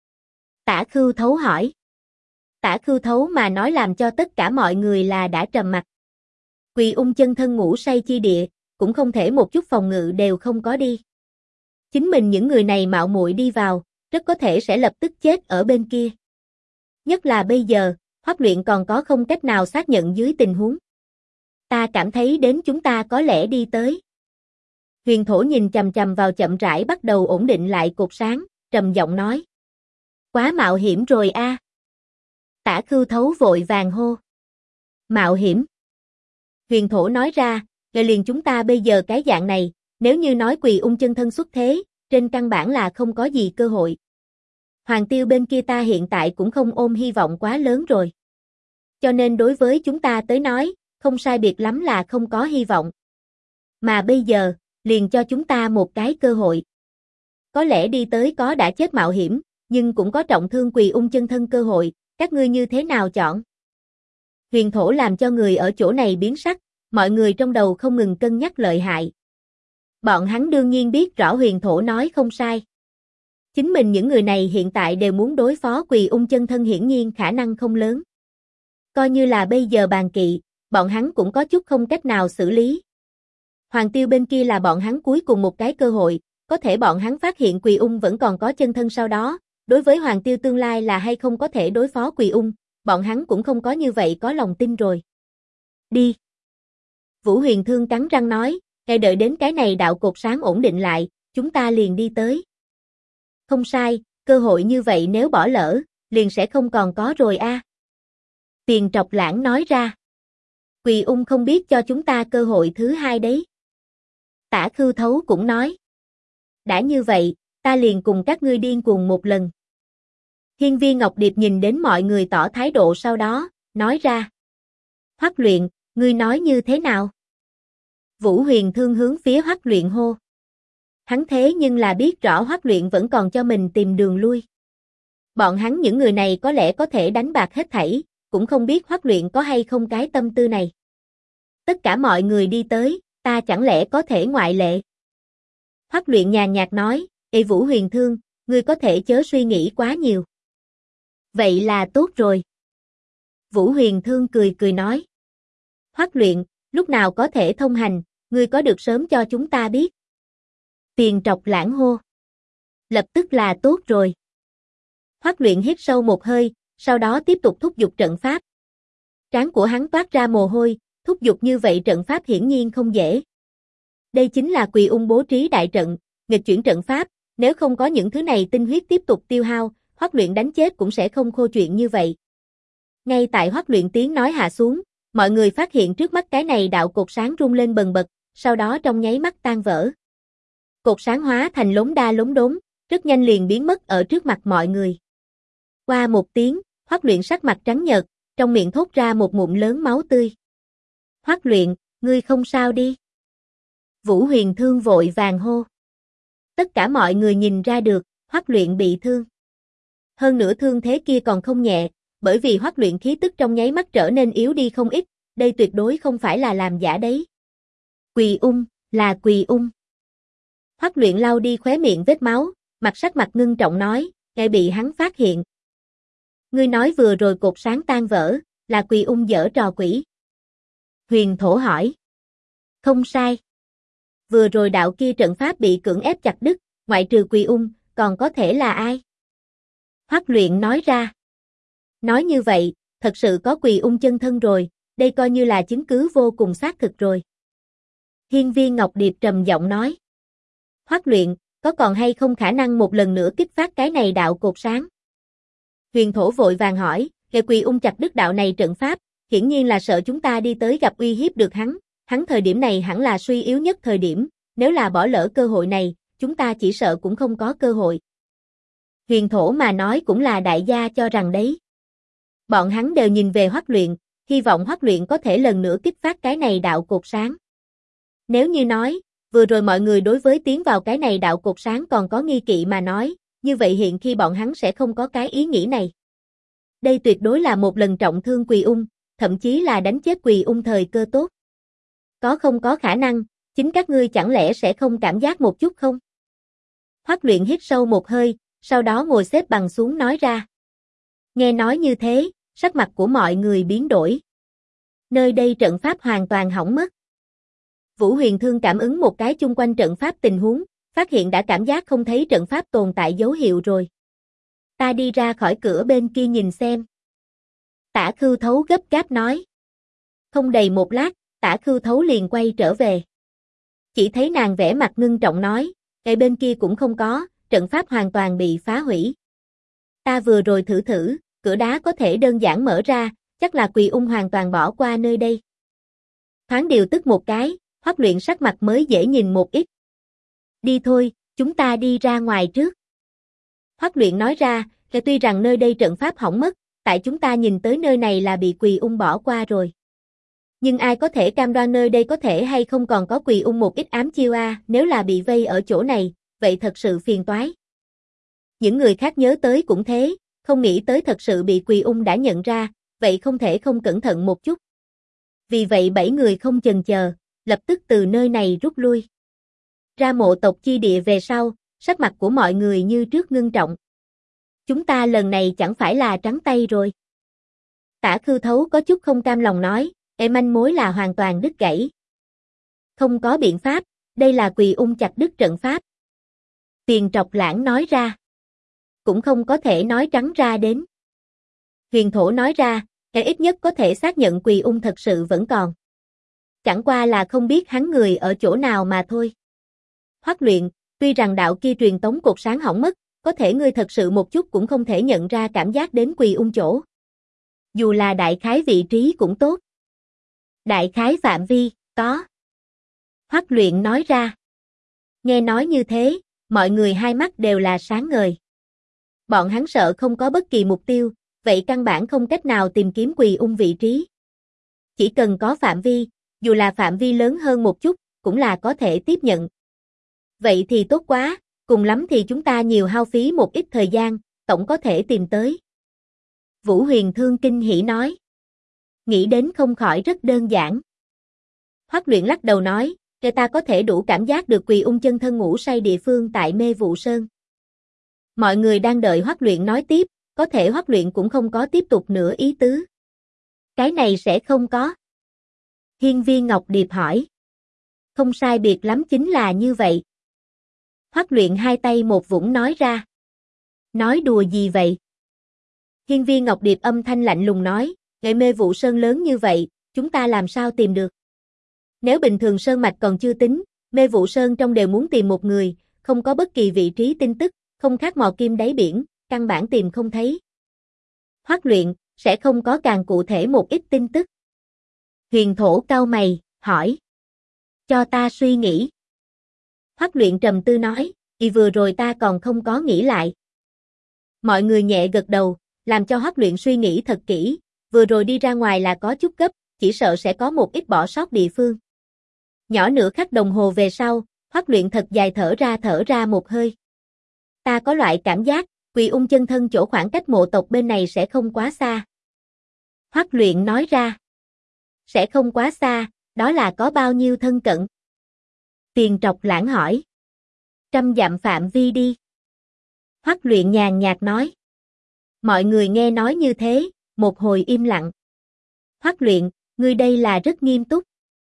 Tả Khưu Thấu hỏi. Tả Khưu Thấu mà nói làm cho tất cả mọi người là đã trầm mặt. Quỳ ung chân thân ngủ say chi địa, cũng không thể một chút phòng ngự đều không có đi. Chính mình những người này mạo muội đi vào, rất có thể sẽ lập tức chết ở bên kia. Nhất là bây giờ, Hoắc Luyện còn có không cách nào xác nhận dưới tình huống. Ta cảm thấy đến chúng ta có lẽ đi tới. Huyền Thổ nhìn chằm chằm vào chậm rãi bắt đầu ổn định lại cột sáng, trầm giọng nói. Quá mạo hiểm rồi a. Tả Khưu Thấu vội vàng hô. Mạo hiểm. Huyền Thổ nói ra, nghe liền chúng ta bây giờ cái dạng này, nếu như nói Quỳ ung chân thân xuất thế, trên căn bản là không có gì cơ hội. Hoàng Tiêu bên kia ta hiện tại cũng không ôm hy vọng quá lớn rồi. Cho nên đối với chúng ta tới nói, không sai biệt lắm là không có hy vọng. Mà bây giờ, liền cho chúng ta một cái cơ hội. Có lẽ đi tới có đã chết mạo hiểm, nhưng cũng có trọng thương Quỳ ung chân thân cơ hội, các ngươi như thế nào chọn? Huyền Thổ làm cho người ở chỗ này biến sắc, mọi người trong đầu không ngừng cân nhắc lợi hại. Bọn hắn đương nhiên biết rõ Huyền Thổ nói không sai. Chính mình những người này hiện tại đều muốn đối phó Quỳ ung chân thân hiển nhiên khả năng không lớn. Coi như là bây giờ bàn kỵ, bọn hắn cũng có chút không cách nào xử lý. Hoàng Tiêu bên kia là bọn hắn cuối cùng một cái cơ hội, có thể bọn hắn phát hiện Quỳ ung vẫn còn có chân thân sau đó, đối với Hoàng Tiêu tương lai là hay không có thể đối phó Quỳ ung, bọn hắn cũng không có như vậy có lòng tin rồi. Đi. Vũ Huyền Thương cắn răng nói, ngay đợi đến cái này đạo cột sáng ổn định lại, chúng ta liền đi tới. Không sai, cơ hội như vậy nếu bỏ lỡ, liền sẽ không còn có rồi a. Tiền Trọc Lãng nói ra. Quỳ ung không biết cho chúng ta cơ hội thứ hai đấy. Tả Khưu Thấu cũng nói. Đã như vậy, ta liền cùng các ngươi điên cuồng một lần. Hiên Viên Ngọc Điệp nhìn đến mọi người tỏ thái độ sau đó, nói ra. Hoắc Luyện, ngươi nói như thế nào? Vũ Huyền Thương hướng phía Hoắc Luyện hô. Hắn thế nhưng là biết rõ Hoắc Luyện vẫn còn cho mình tìm đường lui. Bọn hắn những người này có lẽ có thể đánh bạc hết thảy, cũng không biết Hoắc Luyện có hay không cái tâm tư này. Tất cả mọi người đi tới, ta chẳng lẽ có thể ngoại lệ? Hoắc Luyện nhàn nhạt nói, Ê Vũ Huyền Thương, ngươi có thể chớ suy nghĩ quá nhiều. Vậy là tốt rồi. Vũ Huyền Thương cười cười nói. Hoắc Luyện, lúc nào có thể thông hành, ngươi có được sớm cho chúng ta biết. Tiền Trọc Lãng hô. Lập tức là tốt rồi. Hoắc Luyện hít sâu một hơi, sau đó tiếp tục thúc giục trận pháp. Trán của hắn toát ra mồ hôi, thúc giục như vậy trận pháp hiển nhiên không dễ. Đây chính là Quỳ ung bố trí đại trận, nghịch chuyển trận pháp, nếu không có những thứ này tinh huyết tiếp tục tiêu hao, Hoắc Luyện đánh chết cũng sẽ không khô chuyện như vậy. Ngay tại Hoắc Luyện tiếng nói hạ xuống, mọi người phát hiện trước mắt cái này đạo cột sáng rung lên bần bật, sau đó trong nháy mắt tan vỡ. Cột sáng hóa thành lống đa lống đốn, rất nhanh liền biến mất ở trước mặt mọi người. Qua một tiếng, Hoắc Luyện sắc mặt trắng nhợt, trong miệng thốt ra một ngụm lớn máu tươi. Hoắc Luyện, ngươi không sao đi. Vũ Huyền Thương vội vàng hô. Tất cả mọi người nhìn ra được, Hoắc Luyện bị thương. Hơn nữa thương thế kia còn không nhẹ, bởi vì Hoắc Luyện khí tức trong nháy mắt trở nên yếu đi không ít, đây tuyệt đối không phải là làm giả đấy. Quỳ ung, là Quỳ ung. Hoắc Luyện lau đi khóe miệng vết máu, sắc mặt ngưng trọng nói, ngay bị hắn phát hiện. Ngươi nói vừa rồi cột sáng tan vỡ, là Quỳ ung giở trò quỷ. Huyền Thổ hỏi. Không sai. Vừa rồi đạo kia trận pháp bị cưỡng ép chặt đứt, ngoại trừ Quỳ ung, còn có thể là ai? Hoắc Luyện nói ra. Nói như vậy, thật sự có Quỳ ung chân thân rồi, đây coi như là chứng cứ vô cùng xác thực rồi. Hiên Viên Ngọc Điệp trầm giọng nói. Hoắc Luyện, có còn hay không khả năng một lần nữa kích phát cái này đạo cột sáng? Huyền Thổ vội vàng hỏi, kẻ Quỳ ung chặt đứt đạo này trận pháp, hiển nhiên là sợ chúng ta đi tới gặp uy hiếp được hắn thời điểm này hẳn là suy yếu nhất thời điểm, nếu là bỏ lỡ cơ hội này, chúng ta chỉ sợ cũng không có cơ hội. Huyền Thổ mà nói cũng là đại gia cho rằng đấy. Bọn hắn đều nhìn về Hoắc Luyện, hy vọng Hoắc Luyện có thể lần nữa kích phát cái này đạo cột sáng. Nếu như nói, vừa rồi mọi người đối với tiến vào cái này đạo cột sáng còn có nghi kỵ mà nói, như vậy hiện khi bọn hắn sẽ không có cái ý nghĩ này. Đây tuyệt đối là một lần trọng thương Quỳ ung, thậm chí là đánh chết Quỳ ung thời cơ tốt. Có không có khả năng, chính các ngươi chẳng lẽ sẽ không cảm giác một chút không? Hoắc Luyện hít sâu một hơi, sau đó ngồi xếp bằng xuống nói ra. Nghe nói như thế, sắc mặt của mọi người biến đổi. Nơi đây trận pháp hoàn toàn hỏng mất. Vũ Huyền Thương cảm ứng một cái chung quanh trận pháp tình huống, phát hiện đã cảm giác không thấy trận pháp tồn tại dấu hiệu rồi. Ta đi ra khỏi cửa bên kia nhìn xem. Tả Khưu Thấu gấp gáp nói. Không đầy một lát, Tả Khưu Thấu liền quay trở về. Chỉ thấy nàng vẻ mặt ngưng trọng nói, ngay bên kia cũng không có, trận pháp hoàn toàn bị phá hủy. Ta vừa rồi thử, cửa đá có thể đơn giản mở ra, chắc là Quỳ Ung hoàn toàn bỏ qua nơi đây. Thoáng điều tức một cái, Hoắc Luyện sắc mặt mới dễ nhìn một ít. Đi thôi, chúng ta đi ra ngoài trước. Hoắc Luyện nói ra, tuy rằng nơi đây trận pháp hỏng mất, tại chúng ta nhìn tới nơi này là bị Quỳ Ung bỏ qua rồi. Nhưng ai có thể cam đoan nơi đây có thể hay không còn có Quỳ Ung một ít ám chiêu nếu là bị vây ở chỗ này, vậy thật sự phiền toái. Những người khác nhớ tới cũng thế, không nghĩ tới thật sự bị Quỳ Ung đã nhận ra, vậy không thể không cẩn thận một chút. Vì vậy 7 người không chần chờ, lập tức từ nơi này rút lui. Ra mộ tộc chi địa về sau, sắc mặt của mọi người như trước ngưng trọng. Chúng ta lần này chẳng phải là trắng tay rồi. Tả Khưu Thấu có chút không cam lòng nói, manh mối là hoàn toàn đứt gãy. Không có biện pháp, đây là Quỳ Ung chặt đứt trận pháp. Tiền Trọc Lãng nói ra. Cũng không có thể nói trắng ra đến. Huyền Thổ nói ra, ít nhất có thể xác nhận Quỳ Ung thật sự vẫn còn. Chẳng qua là không biết hắn người ở chỗ nào mà thôi. Hoắc Luyện, tuy rằng đạo kia truyền tống cột sáng hỏng mất, có thể ngươi thật sự một chút cũng không thể nhận ra cảm giác đến Quỳ Ung chỗ. Dù là đại khái vị trí cũng tốt. Đại khái phạm vi, có. Hoắc Luyện nói ra. Nghe nói như thế, mọi người hai mắt đều là sáng ngời. Bọn hắn sợ không có bất kỳ mục tiêu, vậy căn bản không cách nào tìm kiếm Quỳ Ung vị trí. Chỉ cần có phạm vi, dù là phạm vi lớn hơn một chút, cũng là có thể tiếp nhận. Vậy thì tốt quá, cùng lắm thì chúng ta nhiều hao phí một ít thời gian, tổng có thể tìm tới. Vũ Huyền Thương kinh hỉ nói. Nghĩ đến không khỏi rất đơn giản. Hoắc Luyện lắc đầu nói, ta có thể đủ cảm giác được Quỳ Ung chân thân ngủ say địa phương tại Mê Vụ Sơn. Mọi người đang đợi Hoắc Luyện nói tiếp, có thể Hoắc Luyện cũng không có tiếp tục nữa ý tứ. Cái này sẽ không có. Hiên Viên Ngọc Điệp hỏi. Không sai biệt lắm chính là như vậy. Hoắc Luyện hai tay một vũng nói ra. Nói đùa gì vậy? Hiên Viên Ngọc Điệp âm thanh lạnh lùng nói, ngày Mê Vụ Sơn lớn như vậy, chúng ta làm sao tìm được? Nếu bình thường sơn mạch còn chưa tính, Mê Vụ Sơn trong đều muốn tìm một người, không có bất kỳ vị trí tin tức, không khác mò kim đáy biển, căn bản tìm không thấy. Hoắc Luyện, sẽ không có càng cụ thể một ít tin tức. Huyền Thổ cau mày, hỏi. Cho ta suy nghĩ. Hoắc Luyện trầm tư nói, vừa rồi ta còn không có nghĩ lại. Mọi người nhẹ gật đầu, làm cho Hoắc Luyện suy nghĩ thật kỹ, vừa rồi đi ra ngoài là có chút gấp, chỉ sợ sẽ có một ít bỏ sót địa phương. Nhỏ nửa khắc đồng hồ về sau, Hoắc Luyện thật dài thở ra một hơi. Ta có loại cảm giác, Quỳ Ung chân thân chỗ khoảng cách mộ tộc bên này sẽ không quá xa. Hoắc Luyện nói ra. Sẽ không quá xa, đó là có bao nhiêu thân cận? Tiền Trọc Lãng hỏi. 100 dặm phạm vi đi. Hoắc Luyện nhàn nhạt nói. Mọi người nghe nói như thế, một hồi im lặng. Hoắc Luyện, ngươi đây là rất nghiêm túc.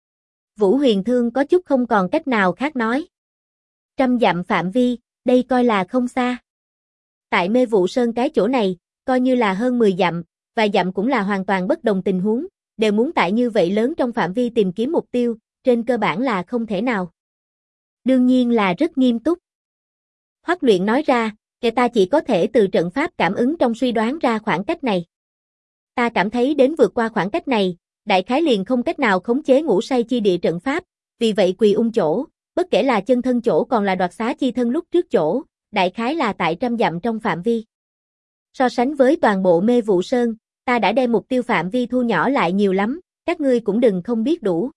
Vũ Huyền Thương có chút không còn cách nào khác nói. 100 dặm phạm vi, đây coi là không xa. Tại Mê Vụ Sơn cái chỗ này, coi như là hơn 10 dặm, vài dặm cũng là hoàn toàn bất đồng tình huống, đều muốn tại như vậy lớn trong phạm vi tìm kiếm mục tiêu, trên cơ bản là không thể nào. Đương nhiên là rất nghiêm túc. Hoắc Luyện nói ra, ta chỉ có thể từ trận pháp cảm ứng trong suy đoán ra khoảng cách này. Ta cảm thấy đến vượt qua khoảng cách này, đại khái liền không cách nào khống chế ngủ say chi địa trận pháp, vì vậy Quỳ Ung chỗ, bất kể là chân thân chỗ còn là đoạt xá chi thân lúc trước chỗ, đại khái là tại 100 dặm trong phạm vi. So sánh với toàn bộ Mê Vụ Sơn, ta đã đem mục tiêu phạm vi thu nhỏ lại nhiều lắm, các ngươi cũng đừng không biết đủ.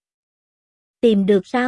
Tìm được sao?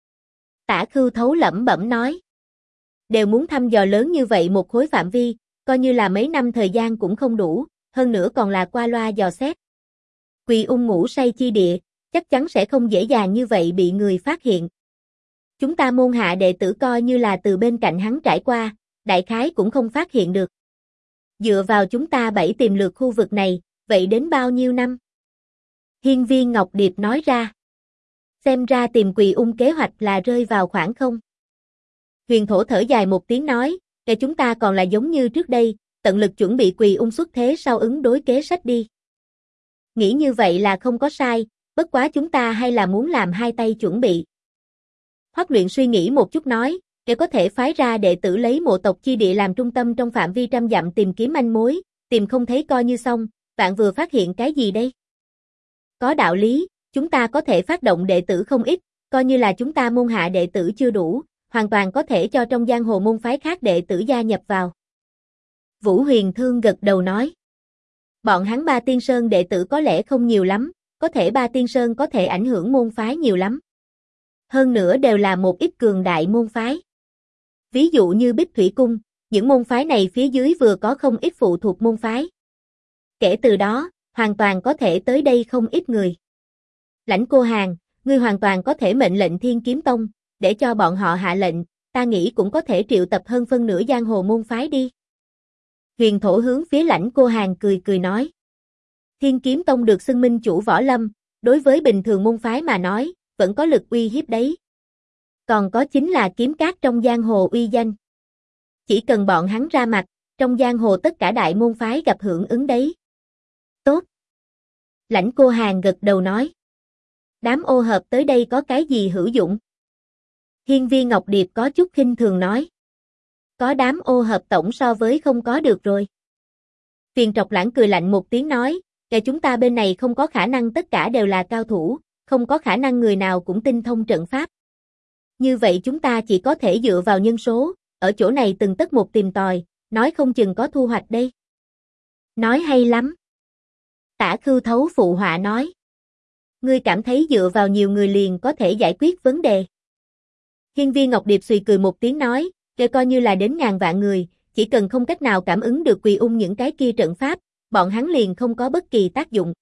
Tả Khưu Thấu lẩm bẩm nói. Đều muốn thăm dò lớn như vậy một khối phạm vi, coi như là mấy năm thời gian cũng không đủ, hơn nữa còn là qua loa dò xét. Quỳ Ung ngủ say chi địa, chắc chắn sẽ không dễ dàng như vậy bị người phát hiện. Chúng ta môn hạ đệ tử coi như là từ bên cạnh hắn trải qua, đại khái cũng không phát hiện được. Dựa vào chúng ta 7 tìm lượt khu vực này, vậy đến bao nhiêu năm? Hiên viên Ngọc Điệp nói ra. Xem ra tìm Quỳ Ung kế hoạch là rơi vào khoảng không. Huyền Thổ thở dài một tiếng nói, để chúng ta còn là giống như trước đây, tận lực chuẩn bị Quỳ Ung xuất thế sau ứng đối kế sách đi. Nghĩ như vậy là không có sai, bất quá chúng ta hay là muốn làm hai tay chuẩn bị. Hoắc Luyện suy nghĩ một chút nói, để có thể phái ra đệ tử lấy mộ tộc chi địa làm trung tâm trong phạm vi trăm dặm tìm kiếm manh mối, tìm không thấy coi như xong, bạn vừa phát hiện cái gì đây? Có đạo lý, chúng ta có thể phát động đệ tử không ít, coi như là chúng ta môn hạ đệ tử chưa đủ, hoàn toàn có thể cho trong giang hồ môn phái khác đệ tử gia nhập vào. Vũ Huyền Thương gật đầu nói. Bọn hắn Ba Tiên Sơn đệ tử có lẽ không nhiều lắm, có thể Ba Tiên Sơn có thể ảnh hưởng môn phái nhiều lắm. Hơn nữa đều là một ít cường đại môn phái. Ví dụ như Bích Thủy Cung, những môn phái này phía dưới vừa có không ít phụ thuộc môn phái. Kể từ đó, hoàn toàn có thể tới đây không ít người. Lãnh Cô Hàn, ngươi hoàn toàn có thể mệnh lệnh Thiên Kiếm Tông, để cho bọn họ hạ lệnh, ta nghĩ cũng có thể triệu tập hơn phân nửa giang hồ môn phái đi. Huyền Thổ hướng phía Lãnh Cô Hàn cười cười nói. Thiên Kiếm Tông được xưng minh chủ võ lâm, đối với bình thường môn phái mà nói, vẫn có lực uy hiếp đấy. Còn có chính là kiếm cát trong giang hồ uy danh. Chỉ cần bọn hắn ra mặt, trong giang hồ tất cả đại môn phái gặp hưởng ứng đấy. Tốt. Lãnh Cô Hàn gật đầu nói. Đám ô hợp tới đây có cái gì hữu dụng? Hiên viên Ngọc Điệp có chút khinh thường nói. Có đám ô hợp tổng so với không có được rồi. Phiền Trọc Lãng cười lạnh một tiếng nói, kể chúng ta bên này không có khả năng tất cả đều là cao thủ, không có khả năng người nào cũng tinh thông trận pháp. Như vậy chúng ta chỉ có thể dựa vào nhân số, ở chỗ này từng tấc một tìm tòi, nói không chừng có thu hoạch đây. Nói hay lắm. Tả Khưu Thấu phụ họa nói. Ngươi cảm thấy dựa vào nhiều người liền có thể giải quyết vấn đề. Hiên viên Ngọc Điệp suy cười một tiếng nói, kể coi như là đến ngàn vạn người, chỉ cần không cách nào cảm ứng được Quỳ Ung những cái kia trận pháp, bọn hắn liền không có bất kỳ tác dụng.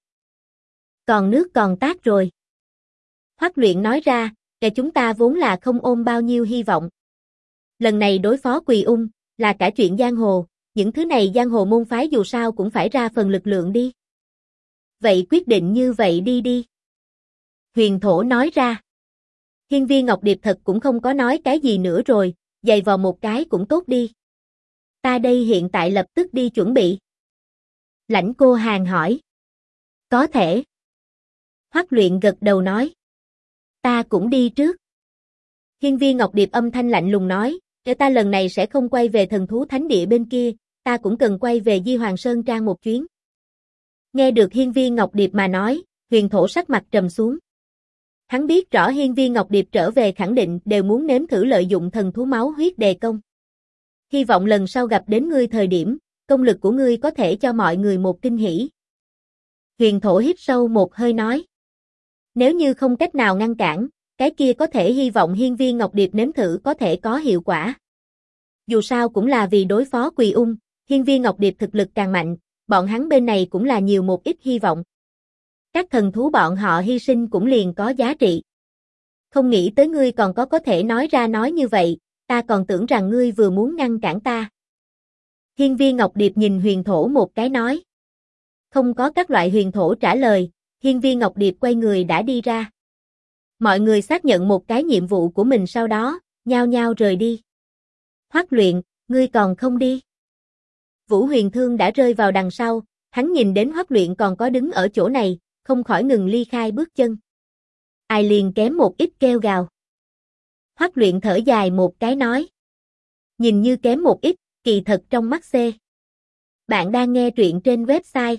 Còn nước còn tát rồi. Hoắc Luyện nói ra, kể chúng ta vốn là không ôm bao nhiêu hy vọng. Lần này đối phó Quỳ Ung, là cả chuyện giang hồ, những thứ này giang hồ môn phái dù sao cũng phải ra phần lực lượng đi. Vậy quyết định như vậy đi đi. Huyền Thổ nói ra. Hiên viên Ngọc Điệp thật cũng không có nói cái gì nữa rồi, giày vò một cái cũng tốt đi. Ta đây hiện tại lập tức đi chuẩn bị. Lãnh Cô Hàn hỏi. Có thể. Hoắc Luyện gật đầu nói. Ta cũng đi trước. Hiên viên Ngọc Điệp âm thanh lạnh lùng nói, để ta lần này sẽ không quay về thần thú thánh địa bên kia, ta cũng cần quay về Di Hoàng Sơn Trang một chuyến. Nghe được Hiên viên Ngọc Điệp mà nói, Huyền Thổ sắc mặt trầm xuống. Hắn biết rõ Hiên viên Ngọc Điệp trở về khẳng định đều muốn nếm thử lợi dụng thần thú máu huyết đề công. Hy vọng lần sau gặp đến ngươi thời điểm, công lực của ngươi có thể cho mọi người một kinh hỉ. Huyền Thổ hít sâu một hơi nói. Nếu như không cách nào ngăn cản, cái kia có thể hy vọng Hiên viên Ngọc Điệp nếm thử có thể có hiệu quả. Dù sao cũng là vì đối phó Quỳ Ung, Hiên viên Ngọc Điệp thực lực càng mạnh, bọn hắn bên này cũng là nhiều một ít hy vọng. Các thần thú bọn họ hy sinh cũng liền có giá trị. Không nghĩ tới ngươi còn có thể nói ra nói như vậy, ta còn tưởng rằng ngươi vừa muốn ngăn cản ta. Hiên viên Ngọc Điệp nhìn Huyền Thổ một cái nói. Không có các loại Huyền Thổ trả lời, Hiên viên Ngọc Điệp quay người đã đi ra. Mọi người xác nhận một cái nhiệm vụ của mình sau đó, nhao nhao rời đi. Hoắc Luyện, ngươi còn không đi. Vũ Huyền Thương đã rơi vào đằng sau, hắn nhìn đến Hoắc Luyện còn có đứng ở chỗ này, không khỏi ngừng ly khai bước chân. Ai liền kém một ít kêu gào. Hoắc Luyện thở dài một cái nói. Nhìn như kém một ít, kỳ thật trong mắt C. Bạn đang nghe truyện trên website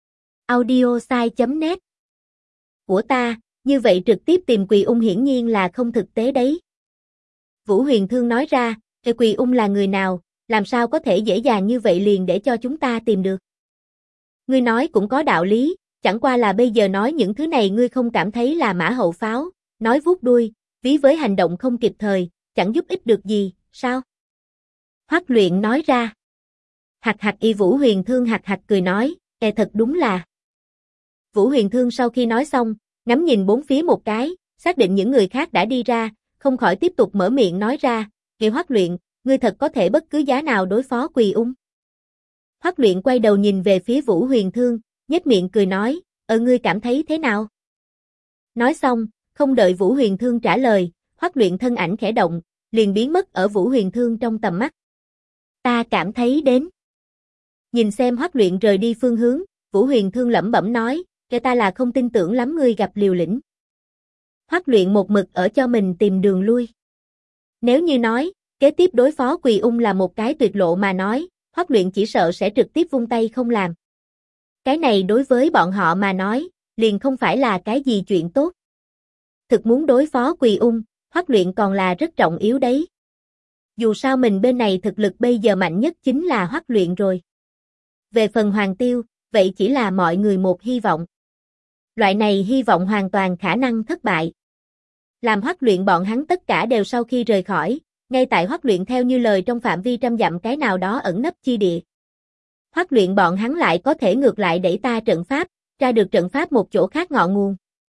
audiosai.net của ta, như vậy trực tiếp tìm Quỳ Ung hiển nhiên là không thực tế đấy. Vũ Huyền Thương nói ra, Quỳ Ung là người nào, làm sao có thể dễ dàng như vậy liền để cho chúng ta tìm được. Ngươi nói cũng có đạo lý, chẳng qua là bây giờ nói những thứ này ngươi không cảm thấy là mã hậu pháo, nói vuốt đuôi, ví với hành động không kịp thời, chẳng giúp ích được gì, sao? Hoắc Luyện nói ra. Hạc hạc y Vũ Huyền Thương hạc hạc cười nói, thật đúng là. Vũ Huyền Thương sau khi nói xong, ngắm nhìn bốn phía một cái, xác định những người khác đã đi ra, không khỏi tiếp tục mở miệng nói ra, Nghệ Hoắc Luyện, ngươi thật có thể bất cứ giá nào đối phó Quỳ Ung. Hoắc Luyện quay đầu nhìn về phía Vũ Huyền Thương, nhếch miệng cười nói, ngươi cảm thấy thế nào? Nói xong, không đợi Vũ Huyền Thương trả lời, Hoắc Luyện thân ảnh khẽ động, liền biến mất ở Vũ Huyền Thương trong tầm mắt. Ta cảm thấy đến. Nhìn xem Hoắc Luyện rời đi phương hướng, Vũ Huyền Thương lẩm bẩm nói, kẻ ta là không tin tưởng lắm ngươi gặp liều lĩnh. Hoắc Luyện một mực ở cho mình tìm đường lui. Nếu như nói, kế tiếp đối phó Quỳ Ung là một cái tuyệt lộ mà nói, Hoắc Luyện chỉ sợ sẽ trực tiếp vung tay không làm. Cái này đối với bọn họ mà nói, liền không phải là cái gì chuyện tốt. Thực muốn đối phó Quỳ Ung, Hoắc Luyện còn là rất trọng yếu đấy. Dù sao mình bên này thực lực bây giờ mạnh nhất chính là Hoắc Luyện rồi. Về phần Hoàng Tiêu, vậy chỉ là mọi người một hy vọng. Loại này hy vọng hoàn toàn khả năng thất bại. Làm Hoắc Luyện bọn hắn tất cả đều sau khi rời khỏi, ngay tại Hoắc Luyện theo như lời trong phạm vi trăm dặm cái nào đó ẩn nấp chi địa. Hoắc Luyện bọn hắn lại có thể ngược lại đẩy ta trận pháp, ra được trận pháp một chỗ khác ngọn nguồn.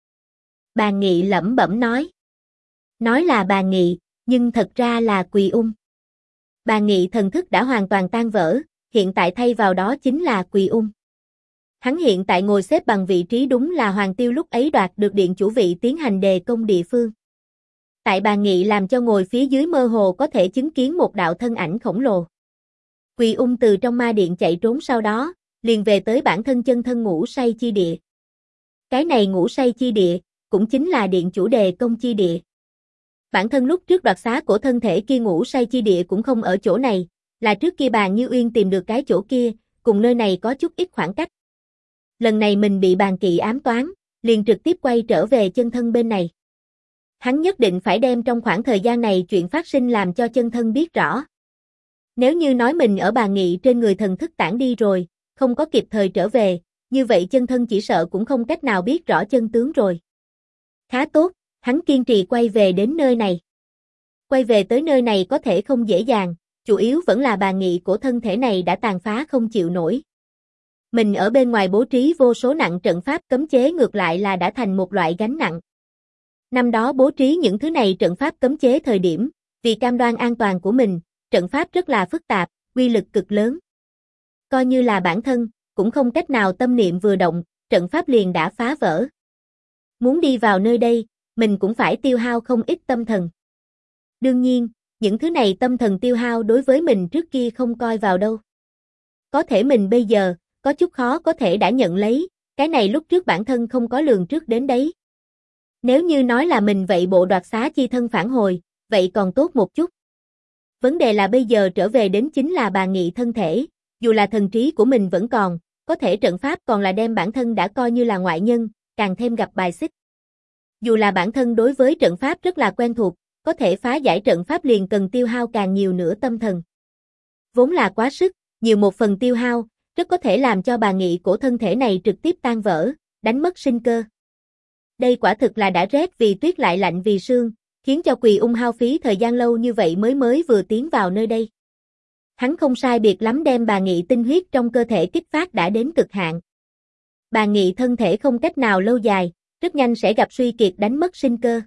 Bàn Nghị lẩm bẩm nói. Nói là Bàn Nghị, nhưng thật ra là Quỳ Ung. Bàn Nghị thần thức đã hoàn toàn tan vỡ, hiện tại thay vào đó chính là Quỳ Ung. Hắn hiện tại ngồi xếp bằng vị trí đúng là Hoàng Tiêu lúc ấy đoạt được điện chủ vị tiến hành đề công địa phương. Tại Bàn Nghị làm cho ngồi phía dưới mơ hồ có thể chứng kiến một đạo thân ảnh khổng lồ. Quỳ Ung từ trong ma điện chạy trốn sau đó, liền về tới bản thân chân thân ngủ say chi địa. Cái này ngủ say chi địa, cũng chính là điện chủ đề công chi địa. Bản thân lúc trước đoạt xá của thân thể kia ngủ say chi địa cũng không ở chỗ này, là trước kia Bàn Như Uyên tìm được cái chỗ kia, cùng nơi này có chút ít khoảng cách. Lần này mình bị Bàn Kỵ ám toán, liền trực tiếp quay trở về chân thân bên này. Hắn nhất định phải đem trong khoảng thời gian này chuyện phát sinh làm cho chân thân biết rõ. Nếu như nói mình ở Bàn Nghị trên người thần thức tản đi rồi, không có kịp thời trở về, như vậy chân thân chỉ sợ cũng không cách nào biết rõ chân tướng rồi. Khá tốt, hắn kiên trì quay về đến nơi này. Quay về tới nơi này có thể không dễ dàng, chủ yếu vẫn là Bàn Nghị của thân thể này đã tàn phá không chịu nổi. Mình ở bên ngoài bố trí vô số nặng trận pháp cấm chế ngược lại là đã thành một loại gánh nặng. Năm đó bố trí những thứ này trận pháp cấm chế thời điểm, vì cam đoan an toàn của mình, trận pháp rất là phức tạp, uy lực cực lớn. Coi như là bản thân, cũng không cách nào tâm niệm vừa động, trận pháp liền đã phá vỡ. Muốn đi vào nơi đây, mình cũng phải tiêu hao không ít tâm thần. Đương nhiên, những thứ này tâm thần tiêu hao đối với mình trước kia không coi vào đâu. Có thể mình bây giờ, có chút khó có thể đã nhận lấy, cái này lúc trước bản thân không có lường trước đến đấy. Nếu như nói là mình vậy bộ đoạt xá chi thân phản hồi, vậy còn tốt một chút. Vấn đề là bây giờ trở về đến chính là Bàn Nghị thân thể, dù là thần trí của mình vẫn còn, có thể trận pháp còn là đem bản thân đã coi như là ngoại nhân, càng thêm gặp bài xích. Dù là bản thân đối với trận pháp rất là quen thuộc, có thể phá giải trận pháp liền cần tiêu hao càng nhiều nữa tâm thần. Vốn là quá sức, nhiều một phần tiêu hao, rất có thể làm cho Bàn Nghị của thân thể này trực tiếp tan vỡ, đánh mất sinh cơ. Đây quả thực là đã rét vì tuyết lại lạnh vì sương, khiến cho Quỳ Ung hao phí thời gian lâu như vậy mới vừa tiến vào nơi đây. Hắn không sai biệt lắm đem Bàn Nghị tinh huyết trong cơ thể kích phát đã đến cực hạn. Bàn Nghị thân thể không cách nào lâu dài, rất nhanh sẽ gặp suy kiệt đánh mất sinh cơ.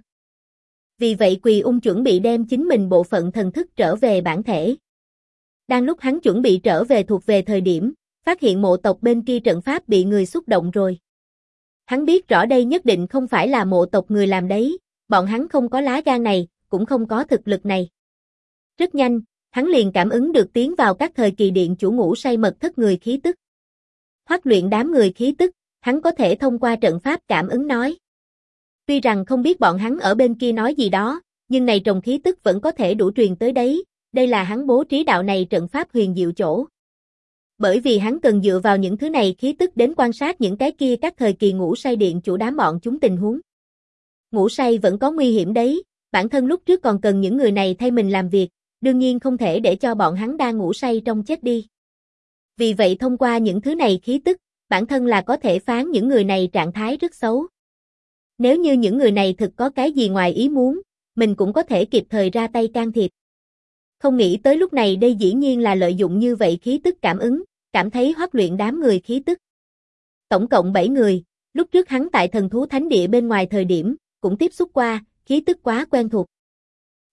Vì vậy Quỳ Ung chuẩn bị đem chính mình bộ phận thần thức trở về bản thể. Đang lúc hắn chuẩn bị trở về thuộc về thời điểm, phát hiện mộ tộc bên kia trận pháp bị người xúc động rồi. Hắn biết rõ đây nhất định không phải là mộ tộc người làm đấy, bọn hắn không có lá gan này, cũng không có thực lực này. Rất nhanh, hắn liền cảm ứng được tiến vào các thời kỳ điện chủ ngủ say mật thất người khí tức. Hoắc Luyện đám người khí tức, hắn có thể thông qua trận pháp cảm ứng nói. Tuy rằng không biết bọn hắn ở bên kia nói gì đó, nhưng này trồng khí tức vẫn có thể đủ truyền tới đấy, đây là hắn bố trí đạo này trận pháp huyền diệu chỗ. Bởi vì hắn cần dựa vào những thứ này khí tức đến quan sát những cái kia các thời kỳ ngủ say điện chủ đám bọn chúng tình huống. Ngủ say vẫn có nguy hiểm đấy, bản thân lúc trước còn cần những người này thay mình làm việc, đương nhiên không thể để cho bọn hắn đang ngủ say trong chết đi. Vì vậy thông qua những thứ này khí tức, bản thân là có thể phán những người này trạng thái rất xấu. Nếu như những người này thực có cái gì ngoài ý muốn, mình cũng có thể kịp thời ra tay can thiệp. Không nghĩ tới lúc này đây dĩ nhiên là lợi dụng như vậy khí tức cảm ứng, cảm thấy Hoắc Luyện đám người khí tức. Tổng cộng 7 người, lúc trước hắn tại thần thú thánh địa bên ngoài thời điểm, cũng tiếp xúc qua, khí tức quá quen thuộc.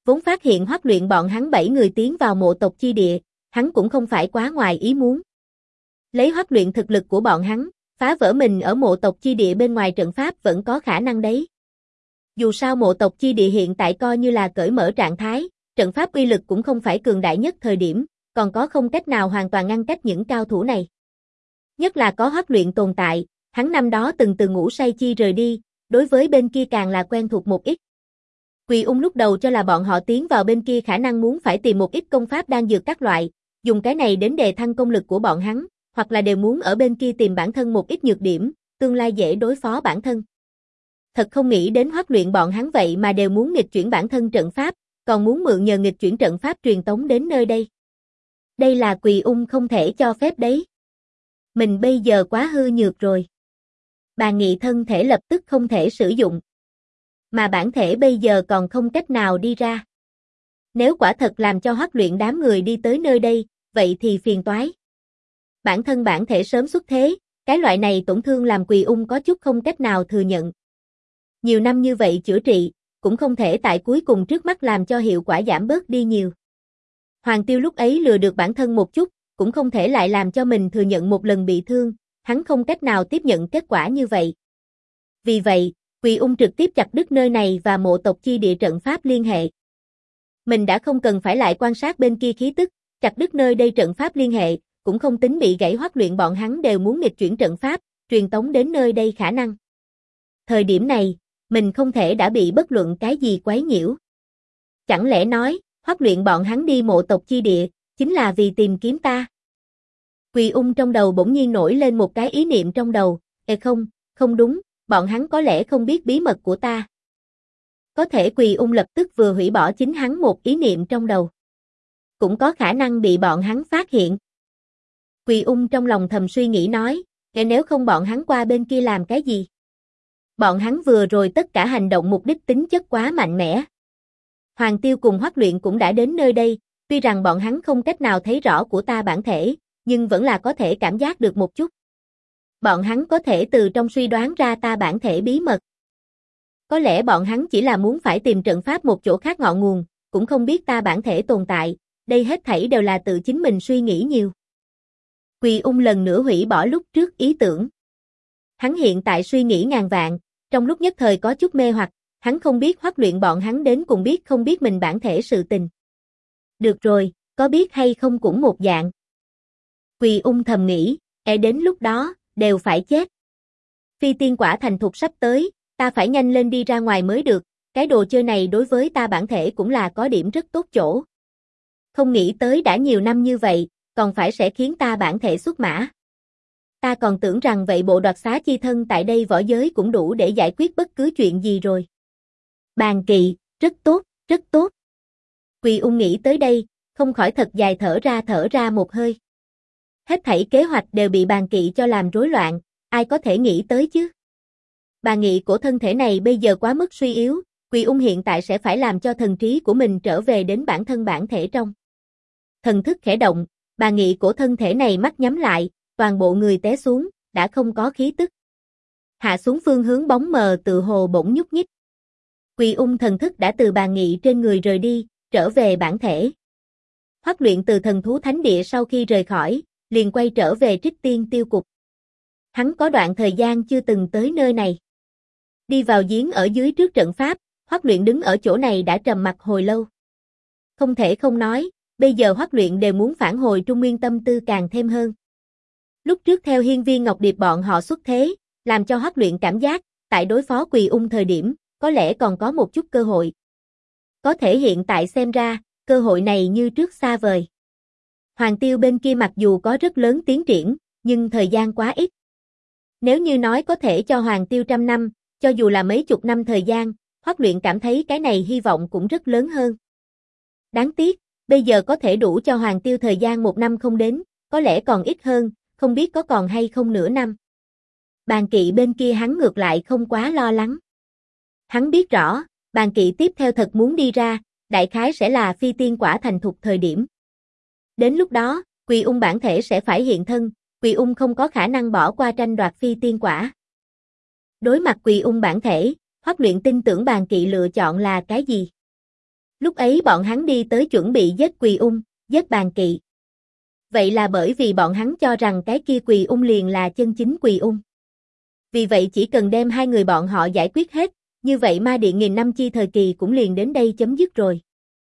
Vốn phát hiện Hoắc Luyện bọn hắn 7 người tiến vào mộ tộc chi địa, hắn cũng không phải quá ngoài ý muốn. Lấy Hoắc Luyện thực lực của bọn hắn, phá vỡ mình ở mộ tộc chi địa bên ngoài trận pháp vẫn có khả năng đấy. Dù sao mộ tộc chi địa hiện tại coi như là cởi mở trạng thái, trận pháp uy lực cũng không phải cường đại nhất thời điểm, còn có không cách nào hoàn toàn ngăn cách những cao thủ này. Nhất là có Hoắc Luyện tồn tại, hắn năm đó từng từ ngủ say chi rời đi, đối với bên kia càng là quen thuộc một ít. Quỳ Ung lúc đầu cho là bọn họ tiến vào bên kia khả năng muốn phải tìm một ít công pháp đan dược các loại, dùng cái này đến đề thăng công lực của bọn hắn, hoặc là đều muốn ở bên kia tìm bản thân một ít nhược điểm, tương lai dễ đối phó bản thân. Thật không nghĩ đến Hoắc Luyện bọn hắn vậy mà đều muốn nghịch chuyển bản thân trận pháp, còn muốn mượn nhờ nghịch chuyển trận pháp truyền tống đến nơi đây. Đây là Quỳ Ung không thể cho phép đấy. Mình bây giờ quá hư nhược rồi. Bà Nghị thân thể lập tức không thể sử dụng. Mà bản thể bây giờ còn không cách nào đi ra. Nếu quả thật làm cho Hoắc Luyện đám người đi tới nơi đây, vậy thì phiền toái. Bản thân bản thể sớm xuất thế, cái loại này tổn thương làm Quỳ Ung có chút không cách nào thừa nhận. Nhiều năm như vậy chữa trị, cũng không thể tại cuối cùng trước mắt làm cho hiệu quả giảm bớt đi nhiều. Hoàng Tiêu lúc ấy lừa được bản thân một chút, cũng không thể lại làm cho mình thừa nhận một lần bị thương, hắn không cách nào tiếp nhận kết quả như vậy. Vì vậy, Quỳ Ung trực tiếp chặt đứt nơi này và mộ tộc chi địa trận pháp liên hệ. Mình đã không cần phải lại quan sát bên kia khí tức, chặt đứt nơi đây trận pháp liên hệ, cũng không tính bị gãy Hoắc Luyện bọn hắn đều muốn nghịch chuyển trận pháp, truyền tống đến nơi đây khả năng. Thời điểm này, mình không thể đã bị bất luận cái gì quấy nhiễu. Chẳng lẽ nói, Hoắc Luyện bọn hắn đi mộ tộc chi địa, chính là vì tìm kiếm ta? Quỳ Ung trong đầu bỗng nhiên nổi lên một cái ý niệm trong đầu, không đúng, bọn hắn có lẽ không biết bí mật của ta. Có thể Quỳ Ung lập tức vừa hủy bỏ chính hắn một ý niệm trong đầu. Cũng có khả năng bị bọn hắn phát hiện. Quỳ Ung trong lòng thầm suy nghĩ nói, nếu không bọn hắn qua bên kia làm cái gì? Bọn hắn vừa rồi tất cả hành động mục đích tính chất quá mạnh mẽ. Hoàng Tiêu cùng Hoắc Luyện cũng đã đến nơi đây, tuy rằng bọn hắn không cách nào thấy rõ của ta bản thể, nhưng vẫn là có thể cảm giác được một chút. Bọn hắn có thể từ trong suy đoán ra ta bản thể bí mật. Có lẽ bọn hắn chỉ là muốn phải tìm trận pháp một chỗ khác ngọn nguồn, cũng không biết ta bản thể tồn tại, đây hết thảy đều là tự chính mình suy nghĩ nhiều. Quỳ Ung lần nữa hủy bỏ lúc trước ý tưởng. Hắn hiện tại suy nghĩ ngàn vạn, trong lúc nhất thời có chút mê hoặc, hắn không biết Hoắc Luyện bọn hắn đến cùng biết không biết mình bản thể sự tình. Được rồi, có biết hay không cũng một dạng. Quỳ Ung thầm nghĩ, đến lúc đó, đều phải chết. Phi tiên quả thành thục sắp tới, ta phải nhanh lên đi ra ngoài mới được, cái đồ chơi này đối với ta bản thể cũng là có điểm rất tốt chỗ. Không nghĩ tới đã nhiều năm như vậy, còn phải sẽ khiến ta bản thể xuất mã. Ta còn tưởng rằng vậy bộ đoạt xá chi thân tại đây võ giới cũng đủ để giải quyết bất cứ chuyện gì rồi. Bàn kỵ, rất tốt, rất tốt. Quỳ Ung nghĩ tới đây, không khỏi thật dài thở ra một hơi. Hết thảy kế hoạch đều bị bàn kỵ cho làm rối loạn, ai có thể nghĩ tới chứ? Bàn nghị của thân thể này bây giờ quá mức suy yếu, Quỳ Ung hiện tại sẽ phải làm cho thần trí của mình trở về đến bản thân bản thể trong. Thần thức khẽ động, bàn nghị của thân thể này mắt nhắm lại, toàn bộ người té xuống, đã không có khí tức. Hạ xuống phương hướng bóng mờ tự hồ bỗng nhúc nhích. Quỳ Ung thần thức đã từ bàn nghị trên người rời đi, trở về bản thể. Hoắc Luyện từ thần thú thánh địa sau khi rời khỏi, liền quay trở về Trích Tiên Tiêu Cục. Hắn có đoạn thời gian chưa từng tới nơi này. Đi vào giếng ở dưới trước trận pháp, Hoắc Luyện đứng ở chỗ này đã trầm mặc hồi lâu. Không thể không nói, bây giờ Hoắc Luyện đều muốn phản hồi Trung Nguyên tâm tư càng thêm hơn. Lúc trước theo Hiên Viên Ngọc Điệp bọn họ xuất thế, làm cho Hoắc Luyện cảm giác, tại đối phó Quỳ Ung thời điểm, có lẽ còn có một chút cơ hội. Có thể hiện tại xem ra, cơ hội này như trước xa vời. Hoàng Tiêu bên kia mặc dù có rất lớn tiến triển, nhưng thời gian quá ít. Nếu như nói có thể cho Hoàng Tiêu 100 năm, cho dù là mấy chục năm thời gian, Hoắc Luyện cảm thấy cái này hy vọng cũng rất lớn hơn. Đáng tiếc, bây giờ có thể đủ cho Hoàng Tiêu thời gian 1 năm không đến, có lẽ còn ít hơn, không biết có còn hay không nửa năm. Bàn kỵ bên kia hắn ngược lại không quá lo lắng. Hắn biết rõ, bàn kỵ tiếp theo thật muốn đi ra, đại khái sẽ là phi tiên quả thành thục thời điểm. Đến lúc đó, Quỳ Ung bản thể sẽ phải hiện thân, Quỳ Ung không có khả năng bỏ qua tranh đoạt phi tiên quả. Đối mặt Quỳ Ung bản thể, Hoắc Luyện tin tưởng bàn kỵ lựa chọn là cái gì? Lúc ấy bọn hắn đi tới chuẩn bị giết Quỳ Ung, giết Bàn Kỵ. Vậy là bởi vì bọn hắn cho rằng cái kia Quỳ Ung liền là chân chính Quỳ Ung. Vì vậy chỉ cần đem hai người bọn họ giải quyết hết, như vậy ma điện nghìn năm chi thời kỳ cũng liền đến đây chấm dứt rồi.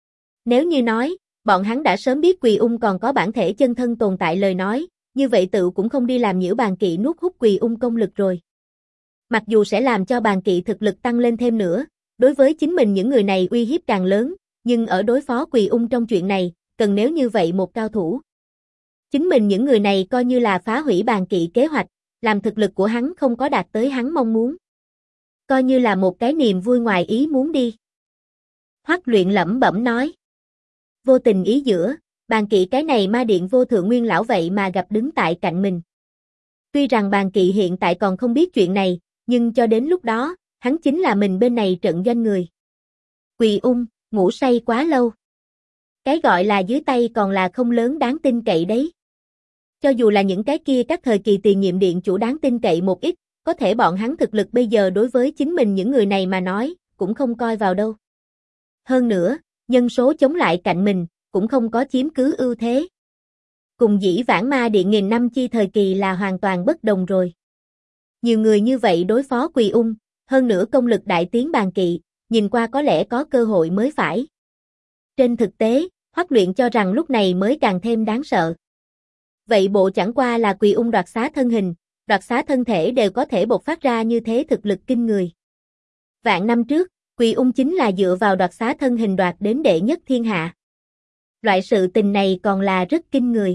Nếu như nói, bọn hắn đã sớm biết Quỳ Ung còn có bản thể chân thân tồn tại lời nói, như vậy tự cũng không đi làm nhiễu Bàn Kỵ nuốt hút Quỳ Ung công lực rồi. Mặc dù sẽ làm cho Bàn Kỵ thực lực tăng lên thêm nữa, đối với chính mình những người này uy hiếp càng lớn, nhưng ở đối phó Quỳ Ung trong chuyện này, cần nếu như vậy một cao thủ. Chính mình những người này coi như là phá hủy Bàn Kỵ kế hoạch, làm thực lực của hắn không có đạt tới hắn mong muốn. Coi như là một cái niềm vui ngoài ý muốn đi. Hoắc Luyện lẩm bẩm nói. Vô tình ý giữa, Bàn Kỵ cái này ma điện vô thượng nguyên lão vậy mà gặp đứng tại cạnh mình. Tuy rằng Bàn Kỵ hiện tại còn không biết chuyện này, nhưng cho đến lúc đó, hắn chính là mình bên này trận doanh người. Quỳ Ung, ngủ say quá lâu. Cái gọi là dưới tay còn là không lớn đáng tin cậy đấy. Cho dù là những cái kia các thời kỳ tiền nhiệm điện chủ đáng tin cậy một ít, có thể bọn hắn thực lực bây giờ đối với chính mình những người này mà nói, cũng không coi vào đâu. Hơn nữa, nhân số chống lại cạnh mình, cũng không có chiếm cứ ưu thế. Cùng dĩ vãng ma điện nghìn năm chi thời kỳ là hoàn toàn bất đồng rồi. Nhiều người như vậy đối phó Quỳ Ung, hơn nữa công lực đại tiến Bàn Kỵ, nhìn qua có lẽ có cơ hội mới phải. Trên thực tế, Hoắc Luyện cho rằng lúc này mới càng thêm đáng sợ. Vậy bộ chẳng qua là Quỳ Ung đoạt xá thân hình, đoạt xá thân thể đều có thể bộc phát ra như thế thực lực kinh người. Vạn năm trước, Quỳ Ung chính là dựa vào đoạt xá thân hình đoạt đến đệ nhất thiên hạ. Loại sự tình này còn là rất kinh người.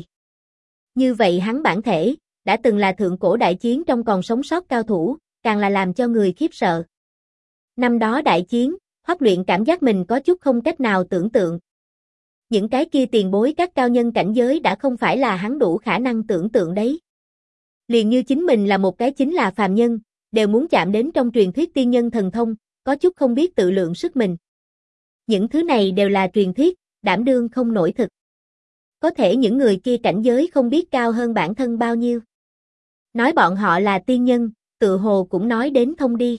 Như vậy hắn bản thể, đã từng là thượng cổ đại chiến trong còn sống sót cao thủ, càng là làm cho người khiếp sợ. Năm đó đại chiến, Hoắc Luyện cảm giác mình có chút không cách nào tưởng tượng. Những cái kia tiền bối các cao nhân cảnh giới đã không phải là hắn đủ khả năng tưởng tượng đấy. Liền như chính mình là một cái chính là phàm nhân, đều muốn chạm đến trong truyền thuyết tiên nhân thần thông, có chút không biết tự lượng sức mình. Những thứ này đều là truyền thuyết, đảm đương không nổi thực. Có thể những người kia cảnh giới không biết cao hơn bản thân bao nhiêu. Nói bọn họ là tiên nhân, tự hồ cũng nói đến thông đi.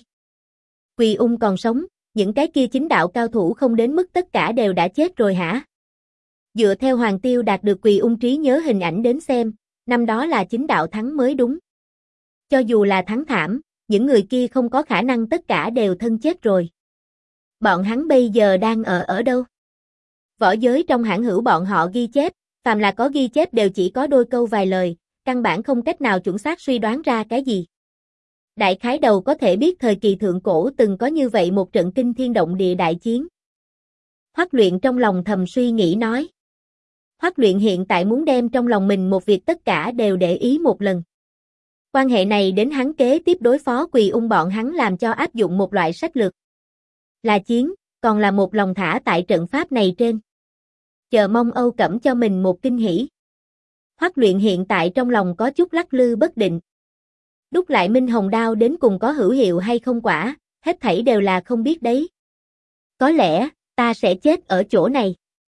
Quỳ Ung còn sống, những cái kia chính đạo cao thủ không đến mức tất cả đều đã chết rồi hả? Dựa theo Hoàng Tiêu đạt được Quỳ Ung trí nhớ hình ảnh đến xem, năm đó là chính đạo thắng mới đúng. Cho dù là thắng thảm, những người kia không có khả năng tất cả đều thân chết rồi. Bọn hắn bây giờ đang ở đâu? Võ giới trong hãng hữu bọn họ ghi chép, phàm là có ghi chép đều chỉ có đôi câu vài lời, căn bản không cách nào chuẩn xác suy đoán ra cái gì. Đại khái đầu có thể biết thời kỳ thượng cổ từng có như vậy một trận kinh thiên động địa đại chiến. Hoắc Luyện trong lòng thầm suy nghĩ nói. Hoắc Luyện hiện tại muốn đem trong lòng mình một việc tất cả đều để ý một lần. Quan hệ này đến hắn kế tiếp đối phó Quỳ Ung bọn hắn làm cho áp dụng một loại sách lược. Là chiến, còn là một lòng thả tại trận pháp này trên. Chờ mong Âu Cẩm cho mình một kinh hỉ. Hoắc Luyện hiện tại trong lòng có chút lắc lư bất định. Đúc lại Minh Hồng Đao đến cùng có hữu hiệu hay không quả, hết thảy đều là không biết đấy. Có lẽ, ta sẽ chết ở chỗ này.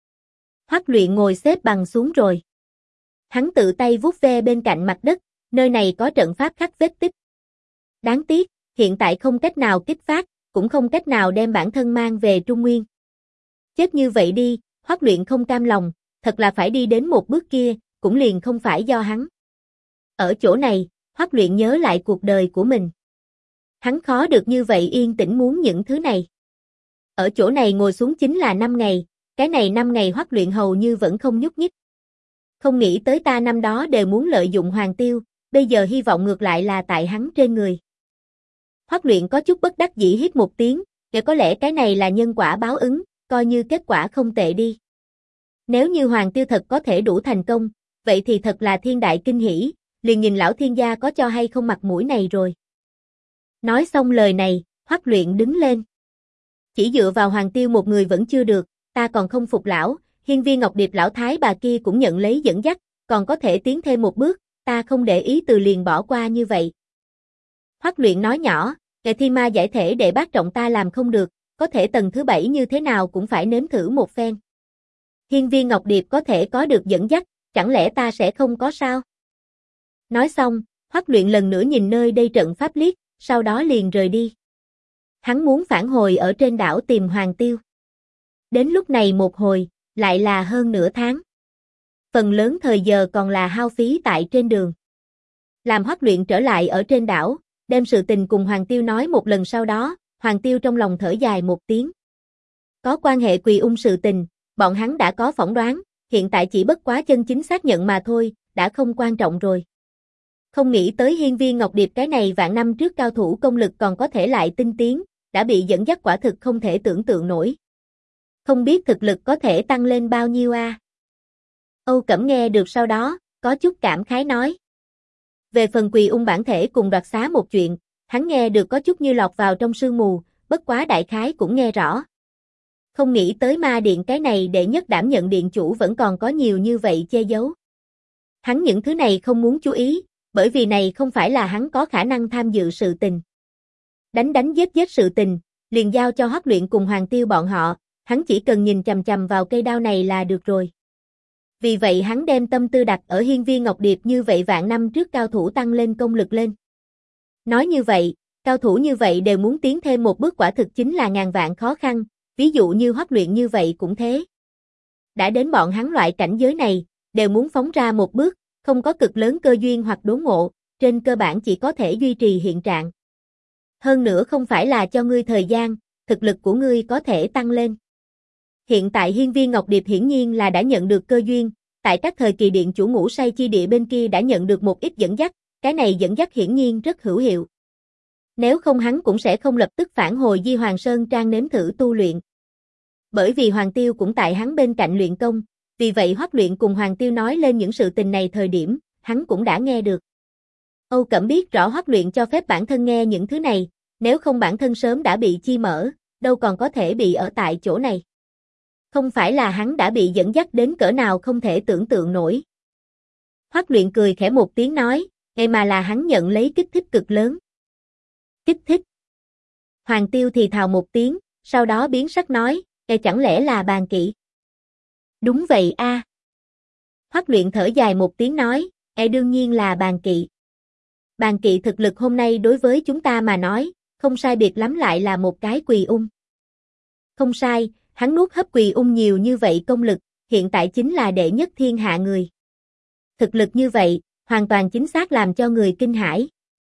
Hoắc Luyện ngồi xếp bằng xuống rồi. Hắn tự tay vuốt ve bên cạnh mặt đất, nơi này có trận pháp khắc vết tích. Đáng tiếc, hiện tại không cách nào kích phát, cũng không cách nào đem bản thân mang về Trung Nguyên. Chết như vậy đi, Hoắc Luyện không cam lòng, thật là phải đi đến một bước kia, cũng liền không phải do hắn. Ở chỗ này, Hoắc Luyện nhớ lại cuộc đời của mình. Hắn khó được như vậy yên tĩnh muốn những thứ này. Ở chỗ này ngồi xuống chính là 5 ngày, cái này 5 ngày Hoắc Luyện hầu như vẫn không nhúc nhích. Không nghĩ tới ta năm đó đều muốn lợi dụng Hoàng Tiêu, bây giờ hy vọng ngược lại là tại hắn trên người. Hoắc Luyện có chút bất đắc dĩ hít một tiếng, để có lẽ cái này là nhân quả báo ứng, coi như kết quả không tệ đi. Nếu như Hoàng Tiêu thật có thể đủ thành công, vậy thì thật là thiên đại kinh hỉ, liền nhìn lão thiên gia có cho hay không mặt mũi này rồi. Nói xong lời này, Hoắc Luyện đứng lên. Chỉ dựa vào Hoàng Tiêu một người vẫn chưa được, ta còn không phục lão, Hiên Viên Ngọc Điệp lão thái bà kia cũng nhận lấy dẫn dắt, còn có thể tiến thêm một bước, ta không để ý từ liền bỏ qua như vậy. Hoắc Luyện nói nhỏ, Ngài Thi Ma giải thể để bác trọng ta làm không được, có thể tầng thứ 7 như thế nào cũng phải nếm thử một phen. Hiên Viên Ngọc Điệp có thể có được dẫn dắt, chẳng lẽ ta sẽ không có sao? Nói xong, Hoắc Luyện lần nữa nhìn nơi đây trận pháp liếc, sau đó liền rời đi. Hắn muốn phản hồi ở trên đảo tìm Hoàng Tiêu. Đến lúc này một hồi, lại là hơn nửa tháng. Phần lớn thời giờ còn là hao phí tại trên đường. Làm Hoắc Luyện trở lại ở trên đảo, đem sự tình cùng Hoàng Tiêu nói một lần sau đó, Hoàng Tiêu trong lòng thở dài một tiếng. Có quan hệ Quỳ Ung sự tình, bọn hắn đã có phỏng đoán, hiện tại chỉ bất quá chân chính xác nhận mà thôi, đã không quan trọng rồi. Không nghĩ tới Hiên Viên Ngọc Điệp cái này vạn năm trước cao thủ công lực còn có thể lại tinh tiến, đã bị dẫn dắt quả thực không thể tưởng tượng nổi. Không biết thực lực có thể tăng lên bao nhiêu a? Âu Cẩm nghe được sau đó, có chút cảm khái nói. Về phần Quỳ Ung bản thể cùng đoạt xá một chuyện, hắn nghe được có chút như lọt vào trong sương mù, bất quá đại khái cũng nghe rõ. Không nghĩ tới ma điện cái này đệ nhất đảm nhận điện chủ vẫn còn có nhiều như vậy che giấu. Hắn những thứ này không muốn chú ý, bởi vì này không phải là hắn có khả năng tham dự sự tình. Đánh giết sự tình, liền giao cho Hoắc Luyện cùng Hoàng Tiêu bọn họ, hắn chỉ cần nhìn chằm chằm vào cây đao này là được rồi. Vì vậy hắn đem tâm tư đặt ở Hiên Viên Ngọc Điệp như vậy vạn năm trước cao thủ tăng lên công lực lên. Nói như vậy, cao thủ như vậy đều muốn tiến thêm một bước quả thực chính là ngàn vạn khó khăn, ví dụ như Hoắc Luyện như vậy cũng thế. Đã đến bọn hắn loại cảnh giới này, đều muốn phóng ra một bước, không có cực lớn cơ duyên hoặc đốn ngộ, trên cơ bản chỉ có thể duy trì hiện trạng. Hơn nữa không phải là cho ngươi thời gian, thực lực của ngươi có thể tăng lên. Hiện tại Hiên Viên Ngọc Điệp hiển nhiên là đã nhận được cơ duyên, tại các thời kỳ điện chủ ngũ say chi địa bên kia đã nhận được một ít dẫn dắt, cái này dẫn dắt hiển nhiên rất hữu hiệu. Nếu không hắn cũng sẽ không lập tức phản hồi Di Hoàng Sơn Trang nếm thử tu luyện. Bởi vì Hoàng Tiêu cũng tại hắn bên cạnh luyện công, vì vậy Hoắc Luyện cùng Hoàng Tiêu nói lên những sự tình này thời điểm, hắn cũng đã nghe được. Âu Cẩm biết rõ Hoắc Luyện cho phép bản thân nghe những thứ này, nếu không bản thân sớm đã bị chi mở, đâu còn có thể bị ở tại chỗ này. Không phải là hắn đã bị dẫn dắt đến cỡ nào không thể tưởng tượng nổi. Hoắc Luyện cười khẽ một tiếng nói, ngay mà là hắn nhận lấy kích thích cực lớn. Kích thích. Hoàng Tiêu thì thào một tiếng, sau đó biến sắc nói, chẳng lẽ là bàn kỵ? Đúng vậy a. Hoắc Luyện thở dài một tiếng nói, đương nhiên là bàn kỵ. Bàn kỵ thực lực hôm nay đối với chúng ta mà nói, không sai biệt lắm lại là một cái Quỳ Ung. Không sai, hắn nuốt hấp Quỳ Ung nhiều như vậy công lực, hiện tại chính là đệ nhất thiên hạ người. Thực lực như vậy, hoàn toàn chính xác làm cho người kinh hãi.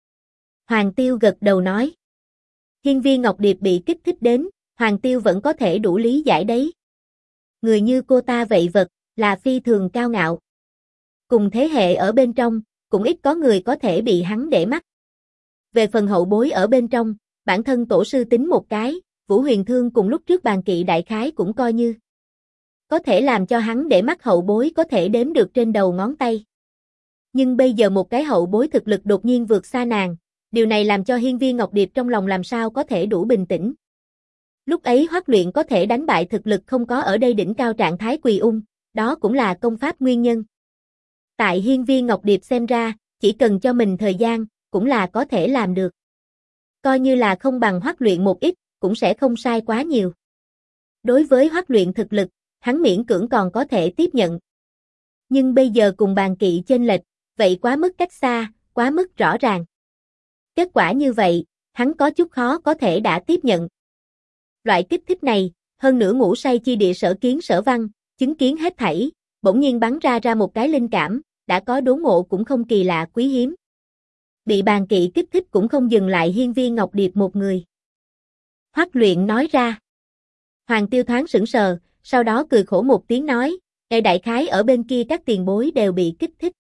Hoàng Tiêu gật đầu nói. Hiên Viên Ngọc Điệp bị kích thích đến, Hoàng Tiêu vẫn có thể đủ lý giải đấy. Người như cô ta vậy vật, là phi thường cao ngạo. Cùng thế hệ ở bên trong, cũng ít có người có thể bị hắn để mắt. Về phần hậu bối ở bên trong, bản thân tổ sư tính một cái, Vũ Huyền Thương cùng lúc trước bàn kỵ đại khái cũng coi như. Có thể làm cho hắn để mắt hậu bối có thể đếm được trên đầu ngón tay. Nhưng bây giờ một cái hậu bối thực lực đột nhiên vượt xa nàng, điều này làm cho Hiên Viên Ngọc Điệp trong lòng làm sao có thể đủ bình tĩnh. Lúc ấy Hoắc Luyện có thể đánh bại thực lực không có ở đây đỉnh cao trạng thái Quỳ Ung, đó cũng là công pháp nguyên nhân. Tại Hiên Viên Ngọc Điệp xem ra, chỉ cần cho mình thời gian, cũng là có thể làm được. Coi như là không bằng Hoắc Luyện một ít, cũng sẽ không sai quá nhiều. Đối với Hoắc Luyện thực lực, hắn miễn cưỡng còn có thể tiếp nhận. Nhưng bây giờ cùng bàn kỵ chênh lệch, vậy quá mức cách xa, quá mức rõ ràng. Kết quả như vậy, hắn có chút khó có thể đã tiếp nhận. Loại kích thích này, hơn nữa ngủ say chi địa sở kiến sở văn, chứng kiến hết thảy, bỗng nhiên bắn ra một cái linh cảm, đã có đốn ngộ cũng không kỳ lạ quý hiếm. Bị bàn kỵ kích thích cũng không dừng lại Hiên Viên Ngọc Điệp một người. Hoắc Luyện nói ra. Hoàng Tiêu thoáng sững sờ, sau đó cười khổ một tiếng nói, đại khái ở bên kia các tiền bối đều bị kích thích.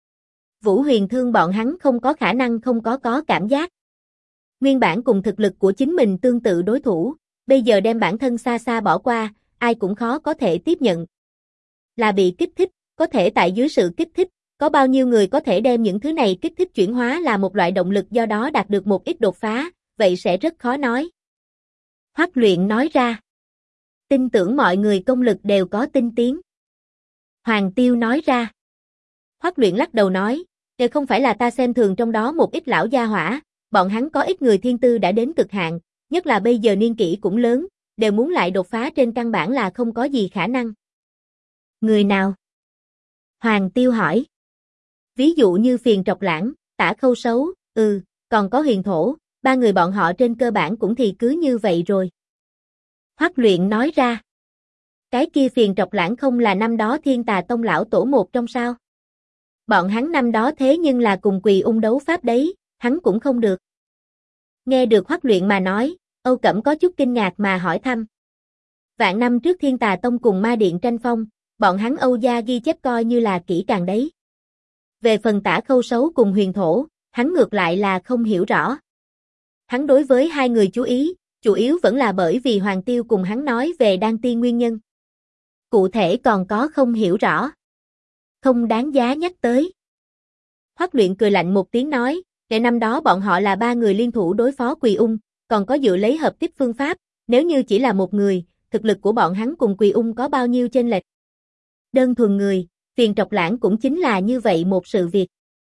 Vũ Huyền Thương bọn hắn không có khả năng không có cảm giác. Nguyên bản cùng thực lực của chính mình tương tự đối thủ, bây giờ đem bản thân xa xa bỏ qua, ai cũng khó có thể tiếp nhận. Là bị kích thích, có thể tại dưới sự kích thích, có bao nhiêu người có thể đem những thứ này kích thích chuyển hóa là một loại động lực do đó đạt được một ít đột phá, vậy sẽ rất khó nói. Hoắc Luyện nói ra. Tin tưởng mọi người công lực đều có tinh tiến. Hoàng Tiêu nói ra. Hoắc Luyện lắc đầu nói, không phải là ta xem thường trong đó một ít lão gia hỏa, bọn hắn có ít người thiên tư đã đến cực hạn, nhất là bây giờ niên kỷ cũng lớn, đều muốn lại đột phá trên căn bản là không có gì khả năng. Người nào? Hoàng Tiêu hỏi. Ví dụ như Phiền Trọc Lãng, Tả Khâu Sấu, còn có Huyền Thổ, ba người bọn họ trên cơ bản cũng thì cứ như vậy rồi. Hoắc Luyện nói ra. Cái kia Phiền Trọc Lãng không là năm đó Thiên Tà Tông lão tổ một trong sao? Bọn hắn năm đó thế nhưng là cùng Quỳ Ung đấu pháp đấy, hắn cũng không được. Nghe được Hoắc Luyện mà nói, Âu Cẩm có chút kinh ngạc mà hỏi thăm. Vạn năm trước Thiên Tà Tông cùng Ma Điện tranh phong, bọn hắn Âu gia ghi chép coi như là kỹ càng đấy. Về phần Tả Khâu Sấu cùng Huyền Thổ, hắn ngược lại là không hiểu rõ. Hắn đối với hai người chú ý, chủ yếu vẫn là bởi vì Hoàng Tiêu cùng hắn nói về đan tiên nguyên nhân. Cụ thể còn có không hiểu rõ. Không đáng giá nhắc tới. Hoắc Luyện cười lạnh một tiếng nói, để năm đó bọn họ là ba người liên thủ đối phó Quỳ Ung, còn có dựa lấy hợp kích phương pháp, nếu như chỉ là một người, thực lực của bọn hắn cùng Quỳ Ung có bao nhiêu chênh lệch. Đơn thuần người, Phiền Trọc Lãng cũng chính là như vậy một sự việc.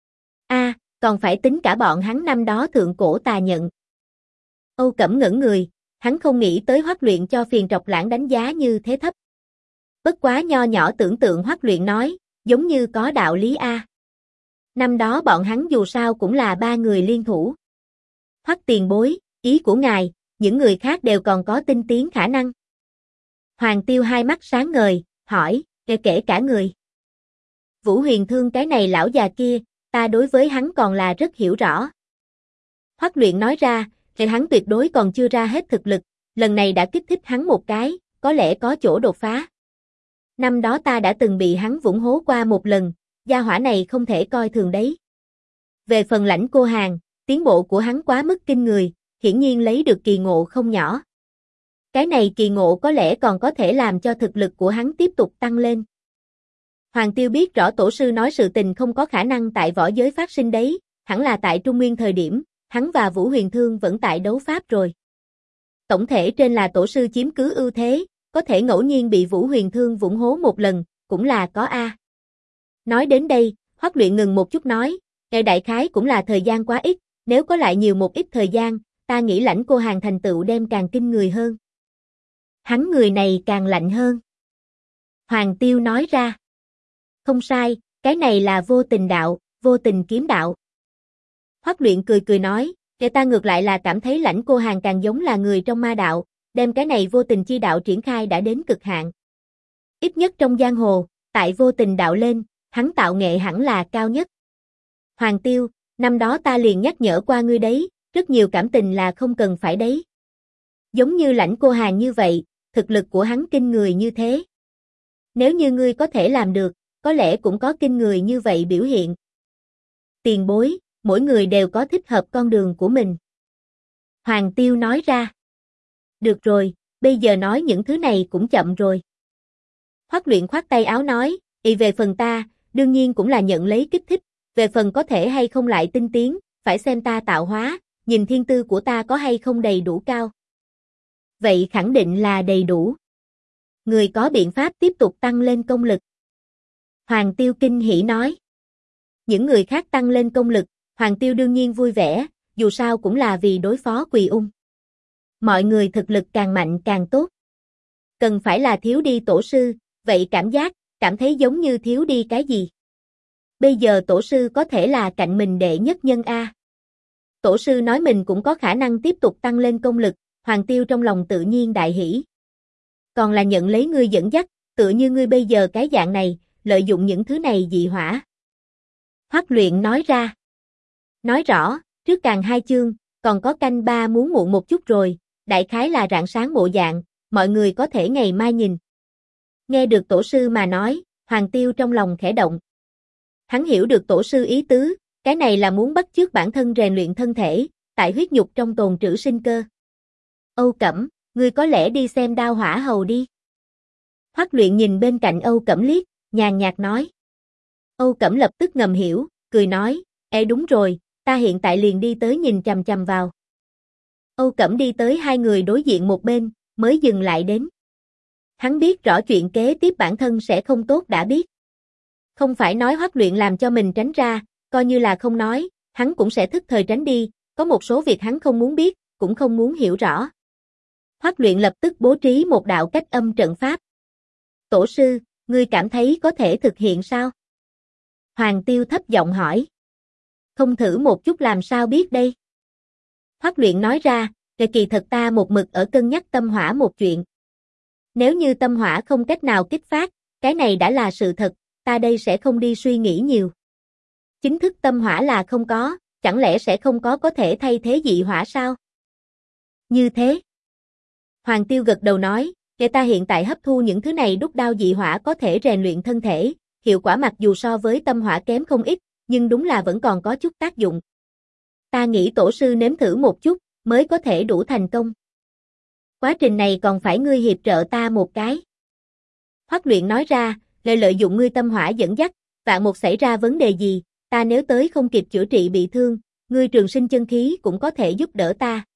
Còn phải tính cả bọn hắn năm đó thượng cổ tà nhận. Âu Cẩm ngẩn người, hắn không nghĩ tới Hoắc Luyện cho Phiền Trọc Lãng đánh giá như thế thấp. Bất quá nho nhỏ tưởng tượng Hoắc Luyện nói, giống như có đạo lý a. Năm đó bọn hắn dù sao cũng là ba người liên thủ. Hoắc tiền bối, ý của ngài, những người khác đều còn có tinh tiến khả năng. Hoàng Tiêu hai mắt sáng ngời, hỏi, kể cả người. Vũ Huyền Thương cái này lão già kia, ta đối với hắn còn là rất hiểu rõ. Hoắc Luyện nói ra, hắn tuyệt đối còn chưa ra hết thực lực, lần này đã kích thích hắn một cái, có lẽ có chỗ đột phá. Năm đó ta đã từng bị hắn vũng hố qua một lần, gia hỏa này không thể coi thường đấy. Về phần Lãnh Cô Hàn, tiến bộ của hắn quá mức kinh người, hiển nhiên lấy được kỳ ngộ không nhỏ. Cái này kỳ ngộ có lẽ còn có thể làm cho thực lực của hắn tiếp tục tăng lên. Hoàng Tiêu biết rõ tổ sư nói sự tình không có khả năng tại võ giới phát sinh đấy, hẳn là tại Trung Nguyên thời điểm, hắn và Vũ Huyền Thương vẫn tại đấu pháp rồi. Tổng thể trên là tổ sư chiếm cứ ưu thế, có thể ngẫu nhiên bị Vũ Huyền Thương vũng hố một lần, cũng là có a. Nói đến đây, Hoắc Luyện ngừng một chút nói, đại khái cũng là thời gian quá ít, nếu có lại nhiều một ít thời gian, ta nghĩ Lãnh Cô Hàn thành tựu đem càng kinh người hơn. Hắn người này càng lạnh hơn. Hoàng Tiêu nói ra. Không sai, cái này là vô tình đạo, vô tình kiếm đạo. Hoắc Luyện cười cười nói, ta ngược lại là cảm thấy Lãnh Cô Hàn càng giống là người trong ma đạo, đem cái này vô tình chi đạo triển khai đã đến cực hạn. Ít nhất trong giang hồ, tại vô tình đạo lên, hắn tạo nghệ hẳn là cao nhất. Hoàng Tiêu, năm đó ta liền nhắc nhở qua ngươi đấy, rất nhiều cảm tình là không cần phải đấy. Giống như Lãnh Cô Hàn như vậy, thực lực của hắn kinh người như thế. Nếu như ngươi có thể làm được, có lẽ cũng có kinh người như vậy biểu hiện. Tiền bối, mỗi người đều có thích hợp con đường của mình. Hoàng Tiêu nói ra. Được rồi, bây giờ nói những thứ này cũng chậm rồi. Hoắc Luyện khoát tay áo nói, về phần ta, đương nhiên cũng là nhận lấy kích thích, về phần có thể hay không lại tinh tiến, phải xem ta tạo hóa, nhìn thiên tư của ta có hay không đầy đủ cao. Vậy khẳng định là đầy đủ. Người có biện pháp tiếp tục tăng lên công lực. Hoàng Tiêu kinh hỉ nói. Những người khác tăng lên công lực, Hoàng Tiêu đương nhiên vui vẻ, dù sao cũng là vì đối phó Quỳ Ung. Mọi người thực lực càng mạnh càng tốt. Cần phải là thiếu đi tổ sư, vậy cảm thấy giống như thiếu đi cái gì? Bây giờ tổ sư có thể là cạnh mình đệ nhất nhân a. Tổ sư nói mình cũng có khả năng tiếp tục tăng lên công lực, Hoàng Tiêu trong lòng tự nhiên đại hỉ. Còn là nhận lấy ngươi dẫn dắt, tựa như ngươi bây giờ cái dạng này, lợi dụng những thứ này dị hỏa. Hoắc Luyện nói ra. Nói rõ, trước càng 2 chương, còn có canh 3 muốn muộn một chút rồi, đại khái là rạng sáng bộ dạng, mọi người có thể ngày mai nhìn. Nghe được tổ sư mà nói, Hoàng Tiêu trong lòng khẽ động. Hắn hiểu được tổ sư ý tứ, cái này là muốn bắt chước bản thân rèn luyện thân thể, tại huyết nhục trong tồn trữ sinh cơ. Âu Cẩm, ngươi có lẽ đi xem Đao Hỏa Hầu đi. Hoắc Luyện nhìn bên cạnh Âu Cẩm liếc, nhàn nhạt nói. Âu Cẩm lập tức ngầm hiểu, cười nói, đúng rồi, ta hiện tại liền đi tới nhìn chằm chằm vào. Âu Cẩm đi tới hai người đối diện một bên, mới dừng lại đến. Hắn biết rõ chuyện kế tiếp bản thân sẽ không tốt đã biết. Không phải nói Hoắc Luyện làm cho mình tránh ra, coi như là không nói, hắn cũng sẽ thức thời tránh đi, có một số việc hắn không muốn biết, cũng không muốn hiểu rõ. Hoắc Luyện lập tức bố trí một đạo cách âm trận pháp. Tổ sư, ngươi cảm thấy có thể thực hiện sao? Hoàng Tiêu thấp giọng hỏi. Không thử một chút làm sao biết đây? Hoắc Luyện nói ra, kỳ thật ta một mực ở cân nhắc tâm hỏa một chuyện. Nếu như tâm hỏa không cách nào kích phát, cái này đã là sự thật, ta đây sẽ không đi suy nghĩ nhiều. Chính thức tâm hỏa là không có, chẳng lẽ sẽ không có thể thay thế dị hỏa sao? Như thế. Hoàng Tiêu gật đầu nói, kể ta hiện tại hấp thu những thứ này đúc đao dị hỏa có thể rèn luyện thân thể, hiệu quả mặc dù so với tâm hỏa kém không ít, nhưng đúng là vẫn còn có chút tác dụng. Ta nghĩ tổ sư nếm thử một chút, mới có thể đủ thành công. Quá trình này còn phải ngươi hiệp trợ ta một cái. Hoắc Luyện nói ra, lợi dụng ngươi tâm hỏa dẫn dắt, vạn một xảy ra vấn đề gì, ta nếu tới không kịp chữa trị bị thương, ngươi trường sinh chân khí cũng có thể giúp đỡ ta.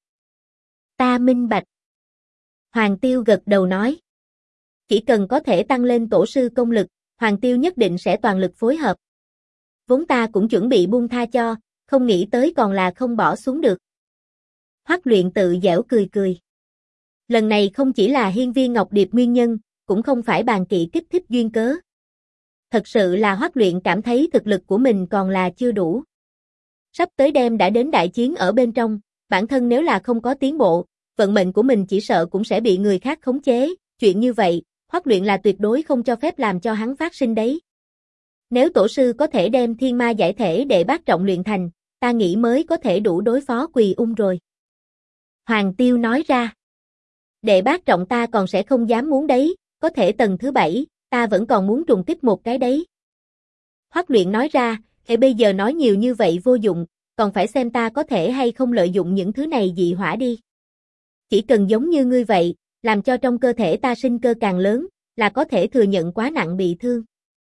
Ta minh bạch. Hoàng Tiêu gật đầu nói. Chỉ cần có thể tăng lên tổ sư công lực, Hoàng Tiêu nhất định sẽ toàn lực phối hợp. Vốn ta cũng chuẩn bị buông tha cho, không nghĩ tới còn là không bỏ xuống được. Hoắc Luyện tự giễu cười cười. Lần này không chỉ là hiên viên Ngọc Điệp nguyên nhân, cũng không phải bàn kỵ kích thích duyên cớ. Thật sự là Hoắc Luyện cảm thấy thực lực của mình còn là chưa đủ. Sắp tới đêm đã đến đại chiến ở bên trong, bản thân nếu là không có tiến bộ, vận mệnh của mình chỉ sợ cũng sẽ bị người khác khống chế, chuyện như vậy, Hoắc Luyện là tuyệt đối không cho phép làm cho hắn phát sinh đấy. Nếu tổ sư có thể đem thiên ma giải thể đệ bát trọng luyện thành, ta nghĩ mới có thể đủ đối phó Quỳ Ung rồi. Hoàng Tiêu nói ra. Đệ bát trọng ta còn sẽ không dám muốn đấy, có thể tầng thứ 7, ta vẫn còn muốn trùng kích một cái đấy. Hoắc Luyện nói ra, bây giờ nói nhiều như vậy vô dụng, còn phải xem ta có thể hay không lợi dụng những thứ này dị hỏa đi. Chỉ cần giống như ngươi vậy, làm cho trong cơ thể ta sinh cơ càng lớn, là có thể thừa nhận quá nặng bị thương.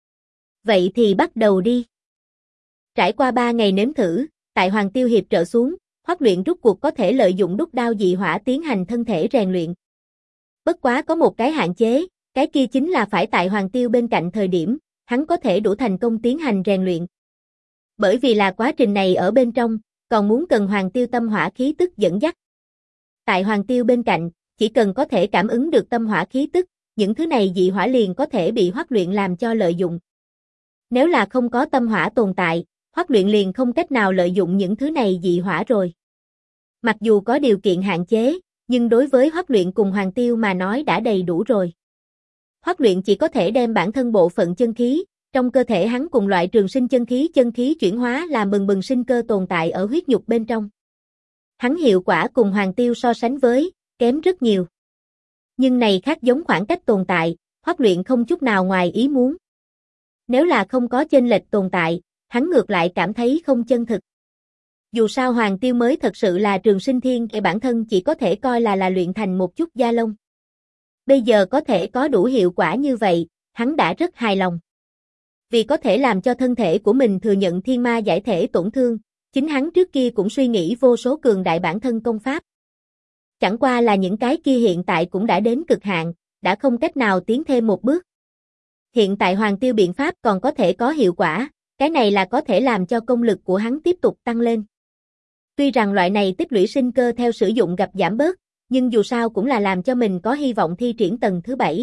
Vậy thì bắt đầu đi. Trải qua 3 ngày nếm thử, tại Hoàng Tiêu hiệp trợ xuống, Hoắc Luyện rút cuộc có thể lợi dụng đúc đao dị hỏa tiến hành thân thể rèn luyện. Bất quá có một cái hạn chế, cái kia chính là phải tại Hoàng Tiêu bên cạnh thời điểm, hắn có thể đủ thành công tiến hành rèn luyện. Bởi vì là quá trình này ở bên trong, còn muốn cần Hoàng Tiêu tâm hỏa khí tức dẫn dắt. Tại Hoàng Tiêu bên cạnh, chỉ cần có thể cảm ứng được tâm hỏa khí tức, những thứ này dị hỏa liền có thể bị Hoắc Luyện làm cho lợi dụng. Nếu là không có tâm hỏa tồn tại, Hoắc Luyện liền không cách nào lợi dụng những thứ này dị hỏa rồi. Mặc dù có điều kiện hạn chế, nhưng đối với Hoắc Luyện cùng Hoàng Tiêu mà nói đã đầy đủ rồi. Hoắc Luyện chỉ có thể đem bản thân bộ phận chân khí, trong cơ thể hắn cùng loại trường sinh chân khí chuyển hóa làm bừng bừng sinh cơ tồn tại ở huyết nhục bên trong. Hắn hiệu quả cùng Hoàng Tiêu so sánh với, kém rất nhiều. Nhưng này khác giống khoảng cách tồn tại, Hoắc Luyện không chút nào ngoài ý muốn. Nếu là không có chênh lệch tồn tại, hắn ngược lại cảm thấy không chân thực. Dù sao Hoàng Tiêu mới thật sự là trường sinh thiên, bản thân chỉ có thể coi là luyện thành một chút da lông. Bây giờ có thể có đủ hiệu quả như vậy, hắn đã rất hài lòng. Vì có thể làm cho thân thể của mình thừa nhận thiên ma giải thể tổn thương, chính hắn trước kia cũng suy nghĩ vô số cường đại bản thân công pháp. Chẳng qua là những cái kia hiện tại cũng đã đến cực hạn, đã không cách nào tiến thêm một bước. Hiện tại Hoàng Tiêu biện pháp còn có thể có hiệu quả, cái này là có thể làm cho công lực của hắn tiếp tục tăng lên. Tuy rằng loại này tích lũy sinh cơ theo sử dụng gặp giảm bớt, nhưng dù sao cũng là làm cho mình có hy vọng thi triển tầng thứ 7.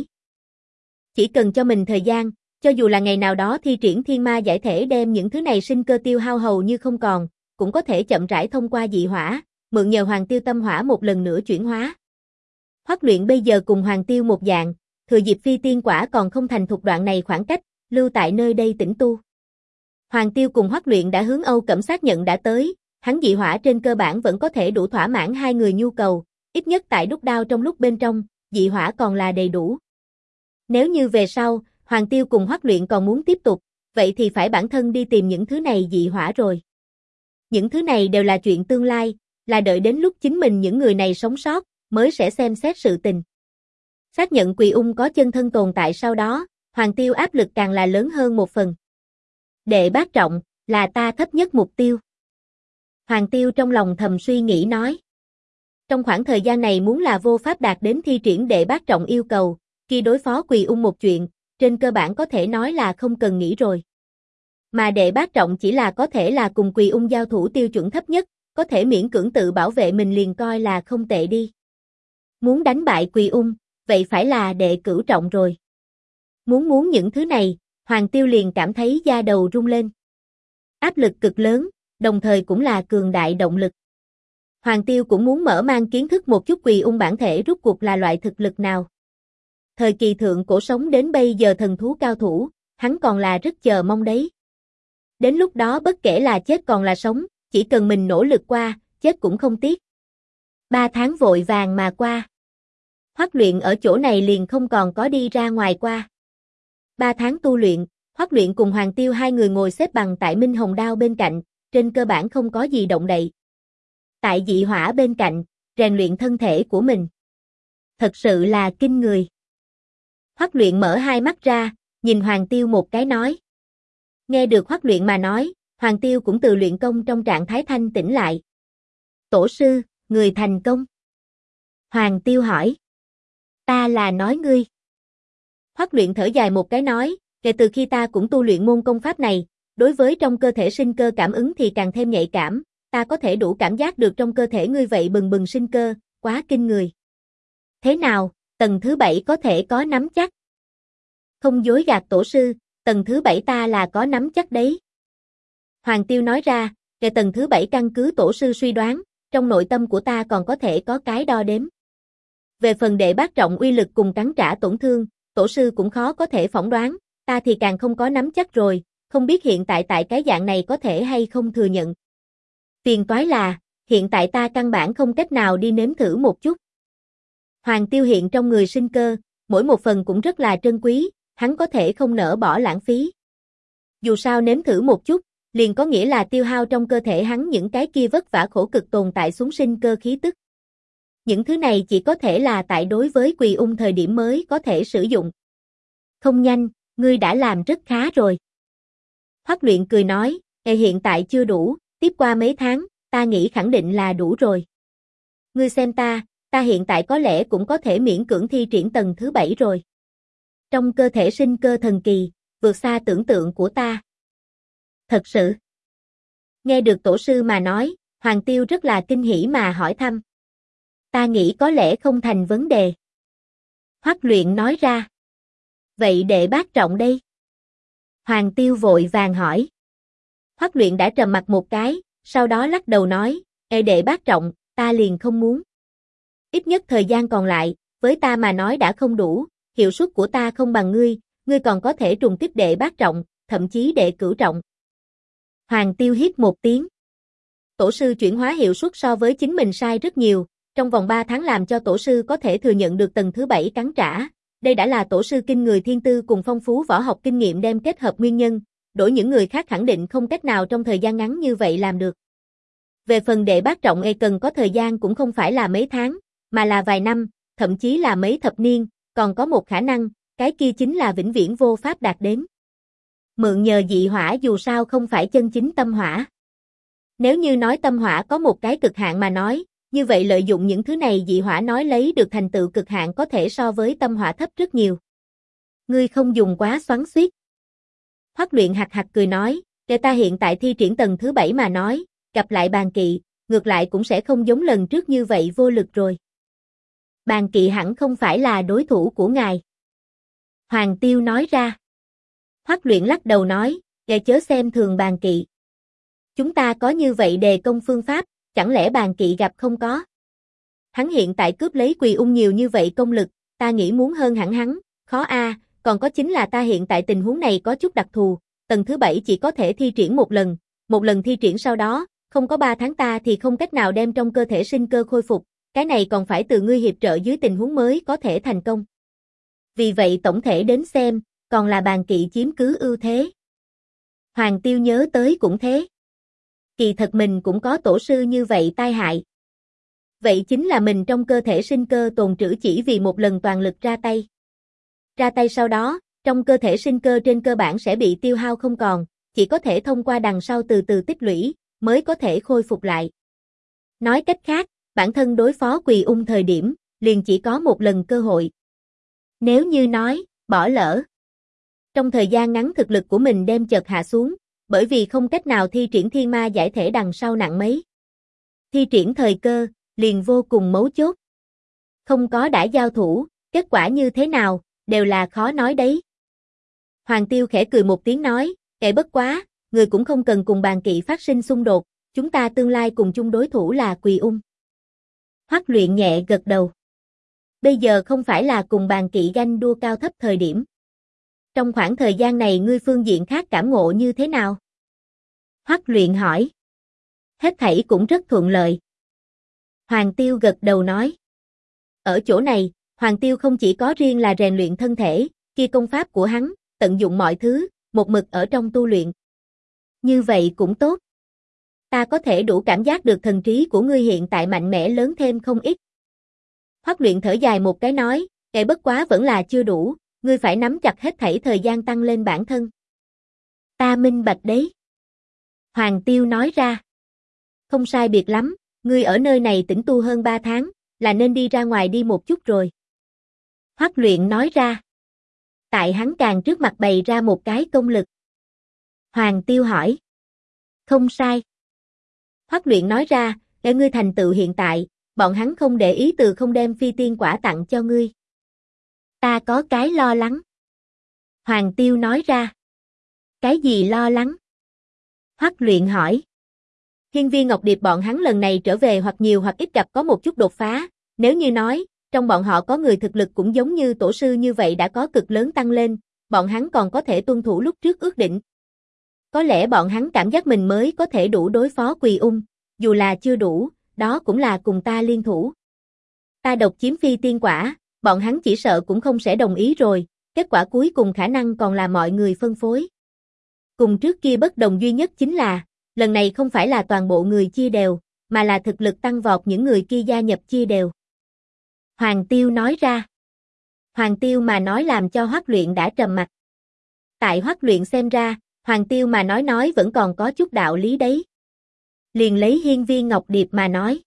Chỉ cần cho mình thời gian, cho dù là ngày nào đó thi triển thiên ma giải thể đem những thứ này sinh cơ tiêu hao hầu như không còn, cũng có thể chậm rãi thông qua dị hỏa, mượn nhờ Hoàng Tiêu tâm hỏa một lần nữa chuyển hóa. Hoắc Luyện bây giờ cùng Hoàng Tiêu một dạng, thừa dịp phi tiên quả còn không thành thục đoạn này khoảng cách, lưu tại nơi đây tĩnh tu. Hoàng Tiêu cùng Hoắc Luyện đã hướng Âu Cẩm xác nhận đã tới, hắn dị hỏa trên cơ bản vẫn có thể đủ thỏa mãn hai người nhu cầu, ít nhất tại đúc đao trong lúc bên trong, dị hỏa còn là đầy đủ. Nếu như về sau, Hoàng Tiêu cùng Hoắc Luyện còn muốn tiếp tục, vậy thì phải bản thân đi tìm những thứ này dị hỏa rồi. Những thứ này đều là chuyện tương lai, là đợi đến lúc chính mình những người này sống sót, mới sẽ xem xét sự tình. Xác nhận Quỳ Ung có chân thân tồn tại sau đó, Hoàng Tiêu áp lực càng là lớn hơn một phần. Đệ bát trọng, là ta thấp nhất mục tiêu. Hoàng Tiêu trong lòng thầm suy nghĩ nói. Trong khoảng thời gian này muốn là vô pháp đạt đến thi triển đệ bát trọng yêu cầu, khi đối phó Quỳ Ung một chuyện, trên cơ bản có thể nói là không cần nghĩ rồi. Mà đệ bát trọng chỉ là có thể là cùng Quỳ Ung giao thủ tiêu chuẩn thấp nhất, có thể miễn cưỡng tự bảo vệ mình liền coi là không tệ đi. Muốn đánh bại Quỳ Ung, vậy phải là đệ cửu trọng rồi. Muốn những thứ này, Hoàng Tiêu liền cảm thấy da đầu rung lên. Áp lực cực lớn, đồng thời cũng là cường đại động lực. Hoàng Tiêu cũng muốn mở mang kiến thức một chút Quỳ Ung bản thể rút cuộc là loại thực lực nào. Thời kỳ thượng cổ sống đến bây giờ thần thú cao thủ, hắn còn là rất chờ mong đấy. Đến lúc đó bất kể là chết còn là sống, chỉ cần mình nỗ lực qua, chết cũng không tiếc. 3 tháng vội vàng mà qua. Hoắc Luyện ở chỗ này liền không còn có đi ra ngoài qua. 3 tháng tu luyện, Hoắc Luyện cùng Hoàng Tiêu hai người ngồi xếp bằng tại Minh Hồng Đao bên cạnh, trên cơ bản không có gì động đậy. Tại dị hỏa bên cạnh, rèn luyện thân thể của mình. Thật sự là kinh người. Hoắc Luyện mở hai mắt ra, nhìn Hoàng Tiêu một cái nói. Nghe được Hoắc Luyện mà nói, Hoàng Tiêu cũng từ luyện công trong trạng thái thanh tỉnh lại. Tổ sư, người thành công. Hoàng Tiêu hỏi. Ta là nói ngươi. Hoắc Luyện thở dài một cái nói, kể từ khi ta cũng tu luyện môn công pháp này, đối với trong cơ thể sinh cơ cảm ứng thì càng thêm nhạy cảm, ta có thể đủ cảm giác được trong cơ thể ngươi vậy bừng bừng sinh cơ, quá kinh người. Thế nào, tầng thứ 7 có thể có nắm chắc? Không dối gạt tổ sư, tầng thứ 7 ta là có nắm chắc đấy. Hoàng Tiêu nói ra, về tầng thứ 7 căn cứ tổ sư suy đoán, trong nội tâm của ta còn có thể có cái đo đếm. Về phần đệ bát trọng uy lực cùng cắn trả tổn thương, tổ sư cũng khó có thể phỏng đoán, ta thì càng không có nắm chắc rồi, không biết hiện tại tại cái dạng này có thể hay không thừa nhận. Phiền toái là, hiện tại ta căn bản không cách nào đi nếm thử một chút. Hoàng Tiêu hiện trong người sinh cơ, mỗi một phần cũng rất là trân quý, hắn có thể không nỡ bỏ lãng phí. Dù sao nếm thử một chút, liền có nghĩa là tiêu hao trong cơ thể hắn những cái kia vất vả khổ cực tồn tại xuống sinh cơ khí tức. Những thứ này chỉ có thể là tại đối với Quỳ Ung thời điểm mới có thể sử dụng. Không nhanh, ngươi đã làm rất khá rồi. Hoắc Luyện cười nói, hiện tại chưa đủ, tiếp qua mấy tháng, ta nghĩ khẳng định là đủ rồi. Ngươi xem ta hiện tại có lẽ cũng có thể miễn cưỡng thi triển tầng thứ 7 rồi. Trong cơ thể sinh cơ thần kỳ, vượt xa tưởng tượng của ta. Thật sự. Nghe được tổ sư mà nói, Hoàng Tiêu rất là kinh hỉ mà hỏi thăm. Ta nghĩ có lẽ không thành vấn đề. Hoắc Luyện nói ra. Vậy đệ bát trọng đây? Hoàng Tiêu vội vàng hỏi. Hoắc Luyện đã trầm mặt một cái, sau đó lắc đầu nói, đệ bát trọng, ta liền không muốn. Ít nhất thời gian còn lại, với ta mà nói đã không đủ, hiệu suất của ta không bằng ngươi còn có thể trùng kích đệ bát trọng, thậm chí đệ cửu trọng. Hoàng Tiêu hít một tiếng. Tổ sư chuyển hóa hiệu suất so với chính mình sai rất nhiều, trong vòng 3 tháng làm cho tổ sư có thể thừa nhận được tầng thứ 7 cắn trả. Đây đã là tổ sư kinh người thiên tư cùng phong phú võ học kinh nghiệm đem kết hợp nguyên nhân, đổi những người khác khẳng định không cách nào trong thời gian ngắn như vậy làm được. Về phần đệ bát trọng cần có thời gian cũng không phải là mấy tháng, mà là vài năm, thậm chí là mấy thập niên, còn có một khả năng, cái kia chính là vĩnh viễn vô pháp đạt đến. Mượn nhờ dị hỏa dù sao không phải chân chính tâm hỏa. Nếu như nói tâm hỏa có một cái cực hạn mà nói, như vậy lợi dụng những thứ này dị hỏa nói lấy được thành tựu cực hạn có thể so với tâm hỏa thấp rất nhiều. Ngươi không dùng quá xoắn xuýt. Hoắc Luyện hạc hạc cười nói, để ta hiện tại thi triển tầng thứ 7 mà nói, gặp lại bàn kỵ, ngược lại cũng sẽ không giống lần trước như vậy vô lực rồi. Bàn kỵ hẳn không phải là đối thủ của ngài. Hoàng Tiêu nói ra. Hoắc Luyện lắc đầu nói, chớ xem thường bàn kỵ. Chúng ta có như vậy đề công phương pháp, chẳng lẽ bàn kỵ gặp không có? Hắn hiện tại cướp lấy Quỳ Ung nhiều như vậy công lực, ta nghĩ muốn hơn hẳn hắn, khó a, còn có chính là ta hiện tại tình huống này có chút đặc thù, tầng thứ 7 chỉ có thể thi triển một lần thi triển sau đó, không có 3 tháng ta thì không cách nào đem trong cơ thể sinh cơ khôi phục, cái này còn phải từ ngươi hiệp trợ dưới tình huống mới có thể thành công. Vì vậy tổng thể đến xem, còn là bàn kỵ chiếm cứ ưu thế. Hoàng Tiêu nhớ tới cũng thế. Kỳ thật mình cũng có tổ sư như vậy tai hại. Vậy chính là mình trong cơ thể sinh cơ tồn trữ chỉ vì một lần toàn lực ra tay. Ra tay sau đó, trong cơ thể sinh cơ trên cơ bản sẽ bị tiêu hao không còn, chỉ có thể thông qua đằng sau từ từ tích lũy, mới có thể khôi phục lại. Nói cách khác, bản thân đối phó Quỳ Ung thời điểm, liền chỉ có một lần cơ hội. Nếu như nói, bỏ lỡ. Trong thời gian ngắn thực lực của mình đem chợt hạ xuống, bởi vì không cách nào thi triển thiên ma giải thể đằng sau nặng mấy. Thi triển thời cơ, liền vô cùng mấu chốt. Không có đã giao thủ, kết quả như thế nào, đều là khó nói đấy. Hoàng Tiêu khẽ cười một tiếng nói, bất quá, người cũng không cần cùng bàn kỵ phát sinh xung đột, chúng ta tương lai cùng chung đối thủ là Quỳ Ung. Hoắc Luyện nhẹ gật đầu. Bây giờ không phải là cùng bàn kỵ ganh đua cao thấp thời điểm. Trong khoảng thời gian này ngươi phương diện khác cảm ngộ như thế nào? Hoắc Luyện hỏi. Hết thảy cũng rất thuận lợi. Hoàng Tiêu gật đầu nói. Ở chỗ này, Hoàng Tiêu không chỉ có riêng là rèn luyện thân thể, kia công pháp của hắn, tận dụng mọi thứ, một mực ở trong tu luyện. Như vậy cũng tốt. Ta có thể đủ cảm giác được thần trí của ngươi hiện tại mạnh mẽ lớn thêm không ít. Hoắc Luyện thở dài một cái nói, cái bất quá vẫn là chưa đủ, ngươi phải nắm chặt hết thảy thời gian tăng lên bản thân. Ta minh bạch đấy. Hoàng Tiêu nói ra. Không sai biệt lắm, ngươi ở nơi này tĩnh tu hơn 3 tháng, là nên đi ra ngoài đi một chút rồi. Hoắc Luyện nói ra. Tại hắn càng trước mặt bày ra một cái công lực. Hoàng Tiêu hỏi. Không sai. Hoắc Luyện nói ra, để ngươi thành tựu hiện tại, bọn hắn không để ý từ không đem phi tiên quả tặng cho ngươi. Ta có cái lo lắng. Hoàng Tiêu nói ra. Cái gì lo lắng? Hoắc Luyện hỏi. Hiên Viên Ngọc Điệp bọn hắn lần này trở về hoặc nhiều hoặc ít gặp có một chút đột phá, nếu như nói, trong bọn họ có người thực lực cũng giống như tổ sư như vậy đã có cực lớn tăng lên, bọn hắn còn có thể tuân thủ lúc trước ước định. Có lẽ bọn hắn cảm giác mình mới có thể đủ đối phó Quỳ Ung, dù là chưa đủ, đó cũng là cùng ta liên thủ. Ta độc chiếm phi tiên quả, bọn hắn chỉ sợ cũng không sẽ đồng ý rồi, kết quả cuối cùng khả năng còn là mọi người phân phối. Cùng trước kia bất đồng duy nhất chính là, lần này không phải là toàn bộ người chia đều, mà là thực lực tăng vọt những người kia gia nhập chia đều. Hoàng Tiêu nói ra. Hoàng Tiêu mà nói làm cho Hoắc Luyện đã trầm mặc. Tại Hoắc Luyện xem ra, Hoàng Tiêu mà nói vẫn còn có chút đạo lý đấy. Liền lấy Hiên Viên Ngọc Điệp mà nói.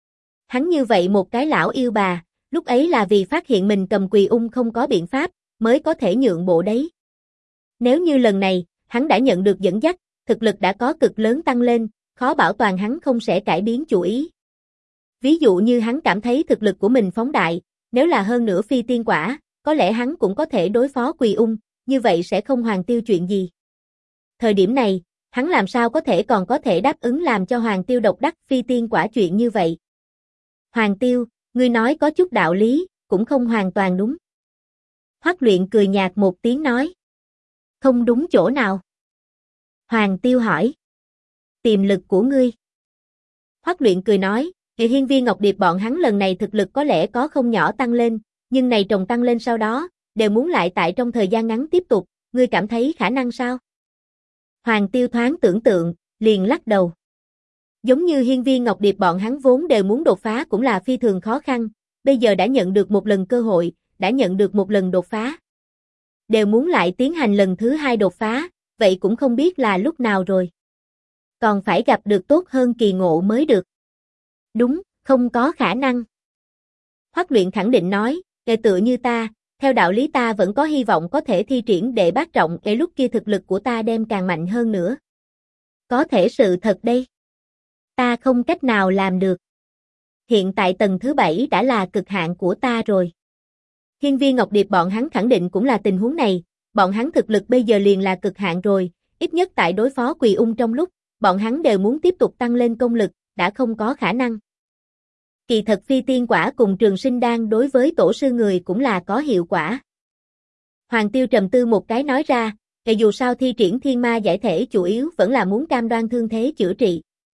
Hắn như vậy một cái lão yêu bà, lúc ấy là vì phát hiện mình cầm Quỳ Ung không có biện pháp, mới có thể nhượng bộ đấy. Nếu như lần này, hắn đã nhận được dẫn dắt, thực lực đã có cực lớn tăng lên, khó bảo toàn hắn không sẽ cải biến chủ ý. Ví dụ như hắn cảm thấy thực lực của mình phóng đại, nếu là hơn nữa phi tiên quả, có lẽ hắn cũng có thể đối phó Quỳ Ung, như vậy sẽ không Hoàng Tiêu chuyện gì. Thời điểm này, hắn làm sao còn có thể đáp ứng làm cho Hoàng Tiêu độc đắc phi tiên quả chuyện như vậy. Hoàng Tiêu, ngươi nói có chút đạo lý, cũng không hoàn toàn đúng. Hoắc Luyện cười nhạt một tiếng nói. Không đúng chỗ nào? Hoàng Tiêu hỏi. Tiềm lực của ngươi. Hoắc Luyện cười nói, Hiên Viên Ngọc Điệp bọn hắn lần này thực lực có lẽ có không nhỏ tăng lên, nhưng này trồng tăng lên sau đó, đều muốn lại tại trong thời gian ngắn tiếp tục, ngươi cảm thấy khả năng sao? Hoàng Tiêu thoáng tưởng tượng, liền lắc đầu. Giống như Hiên Viên Ngọc Điệp bọn hắn vốn đều muốn đột phá cũng là phi thường khó khăn, bây giờ đã nhận được một lần cơ hội, đã nhận được một lần đột phá. Đều muốn lại tiến hành lần thứ 2 đột phá, vậy cũng không biết là lúc nào rồi. Còn phải gặp được tốt hơn kỳ ngộ mới được. Đúng, không có khả năng. Hoắc Luyện khẳng định nói, kể tựa như ta, theo đạo lý ta vẫn có hy vọng có thể thi triển đệ bát trọng để lúc kia thực lực của ta đem càng mạnh hơn nữa. Có thể sự thật đây. Ta không cách nào làm được. Hiện tại tầng thứ 7 đã là cực hạn của ta rồi. Hiên Viên Ngọc Điệp bọn hắn khẳng định cũng là tình huống này, bọn hắn thực lực bây giờ liền là cực hạn rồi, ít nhất tại đối phó Quỳ Ung trong lúc, bọn hắn đều muốn tiếp tục tăng lên công lực, đã không có khả năng. Kỳ thật phi tiên quả cùng trường sinh đan đối với tổ sư người cũng là có hiệu quả. Hoàng Tiêu trầm tư một cái nói ra, dù sao thi triển thiên ma giải thể chủ yếu vẫn là muốn cam đoan thương thế chữa trị.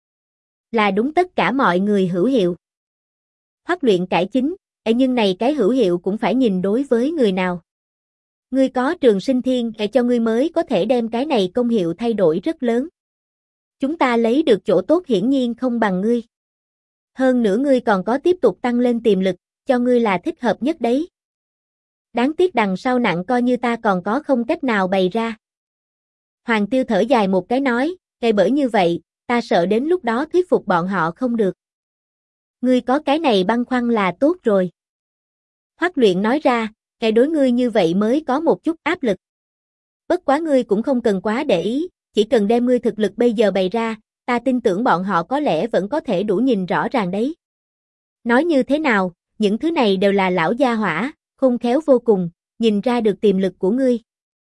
Là đúng tất cả mọi người hữu hiệu. Hoắc Luyện cải chính, nhưng này cái hữu hiệu cũng phải nhìn đối với người nào. Ngươi có trường sinh thiên cho ngươi mới có thể đem cái này công hiệu thay đổi rất lớn. Chúng ta lấy được chỗ tốt hiển nhiên không bằng ngươi. Hơn nữa ngươi còn có tiếp tục tăng lên tiềm lực, cho ngươi là thích hợp nhất đấy. Đáng tiếc đằng sau nặng coi như ta còn có không cách nào bày ra. Hoàng Tiêu thở dài một cái nói, bởi như vậy, ta sợ đến lúc đó thuyết phục bọn họ không được. Ngươi có cái này băn khoăn là tốt rồi. Hoắc Luyện nói ra, đối ngươi như vậy mới có một chút áp lực. Bất quá ngươi cũng không cần quá để ý, chỉ cần đem ngươi thực lực bây giờ bày ra, ta tin tưởng bọn họ có lẽ vẫn có thể đủ nhìn rõ ràng đấy. Nói như thế nào, những thứ này đều là lão gia hỏa, khôn khéo vô cùng, nhìn ra được tiềm lực của ngươi.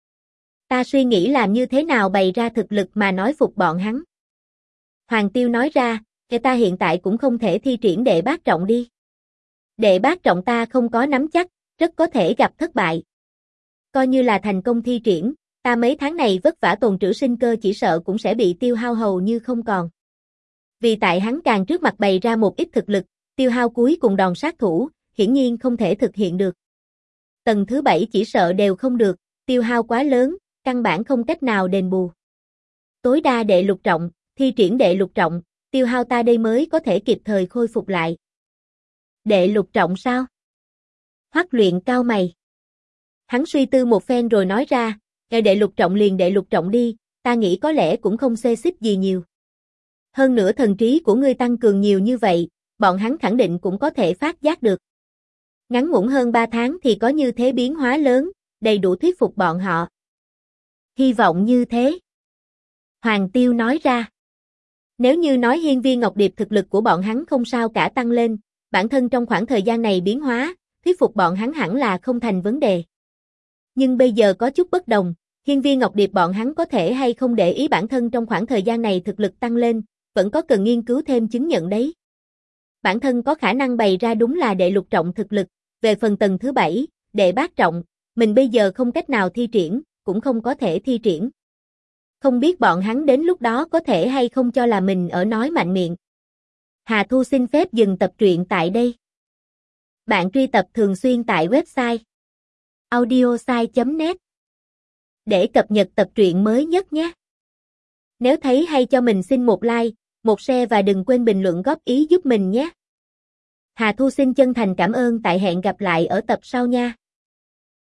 Ta suy nghĩ làm như thế nào bày ra thực lực mà nói phục bọn hắn. Hoàng Tiêu nói ra, ta hiện tại cũng không thể thi triển đệ bát trọng đi. Đệ bát trọng ta không có nắm chắc, rất có thể gặp thất bại. Coi như là thành công thi triển, ta mấy tháng này vất vả tồn trữ sinh cơ chỉ sợ cũng sẽ bị tiêu hao hầu như không còn. Vì tại hắn càng trước mặt bày ra một ít thực lực, tiêu hao cuối cùng đòn sát thủ, hiển nhiên không thể thực hiện được. Tầng thứ 7 chỉ sợ đều không được, tiêu hao quá lớn, căn bản không cách nào đền bù. Tối đa đệ lục trọng, thi triển đệ lục trọng, tiêu hao ta đây mới có thể kịp thời khôi phục lại. Đệ lục trọng sao? Hoắc Luyện cau mày. Hắn suy tư một phen rồi nói ra, đệ lục trọng liền đệ lục trọng đi, ta nghĩ có lẽ cũng không xê xích gì nhiều. Hơn nữa thần trí của ngươi tăng cường nhiều như vậy, bọn hắn khẳng định cũng có thể phát giác được. Ngắn ngủn hơn 3 tháng thì có như thế biến hóa lớn, đầy đủ thuyết phục bọn họ. Hy vọng như thế. Hoàng Tiêu nói ra. Nếu như nói Hiên Viên Ngọc Điệp thực lực của bọn hắn không sao cả tăng lên, bản thân trong khoảng thời gian này biến hóa, thuyết phục bọn hắn hẳn là không thành vấn đề. Nhưng bây giờ có chút bất đồng, Hiên Viên Ngọc Điệp bọn hắn có thể hay không để ý bản thân trong khoảng thời gian này thực lực tăng lên, vẫn có cần nghiên cứu thêm chứng nhận đấy. Bản thân có khả năng bày ra đúng là đệ lục trọng thực lực, về phần tầng thứ 7, đệ bát trọng, mình bây giờ không cách nào thi triển, cũng không có thể thi triển. Không biết bọn hắn đến lúc đó có thể hay không cho là mình ở nói mạnh miệng. Hà Thu xin phép dừng tập truyện tại đây. Bạn truy tập thường xuyên tại website audiosai.net để cập nhật tập truyện mới nhất nhé. Nếu thấy hay cho mình xin một like, một share và đừng quên bình luận góp ý giúp mình nhé. Hà Thu xin chân thành cảm ơn, tại hẹn gặp lại ở tập sau nha.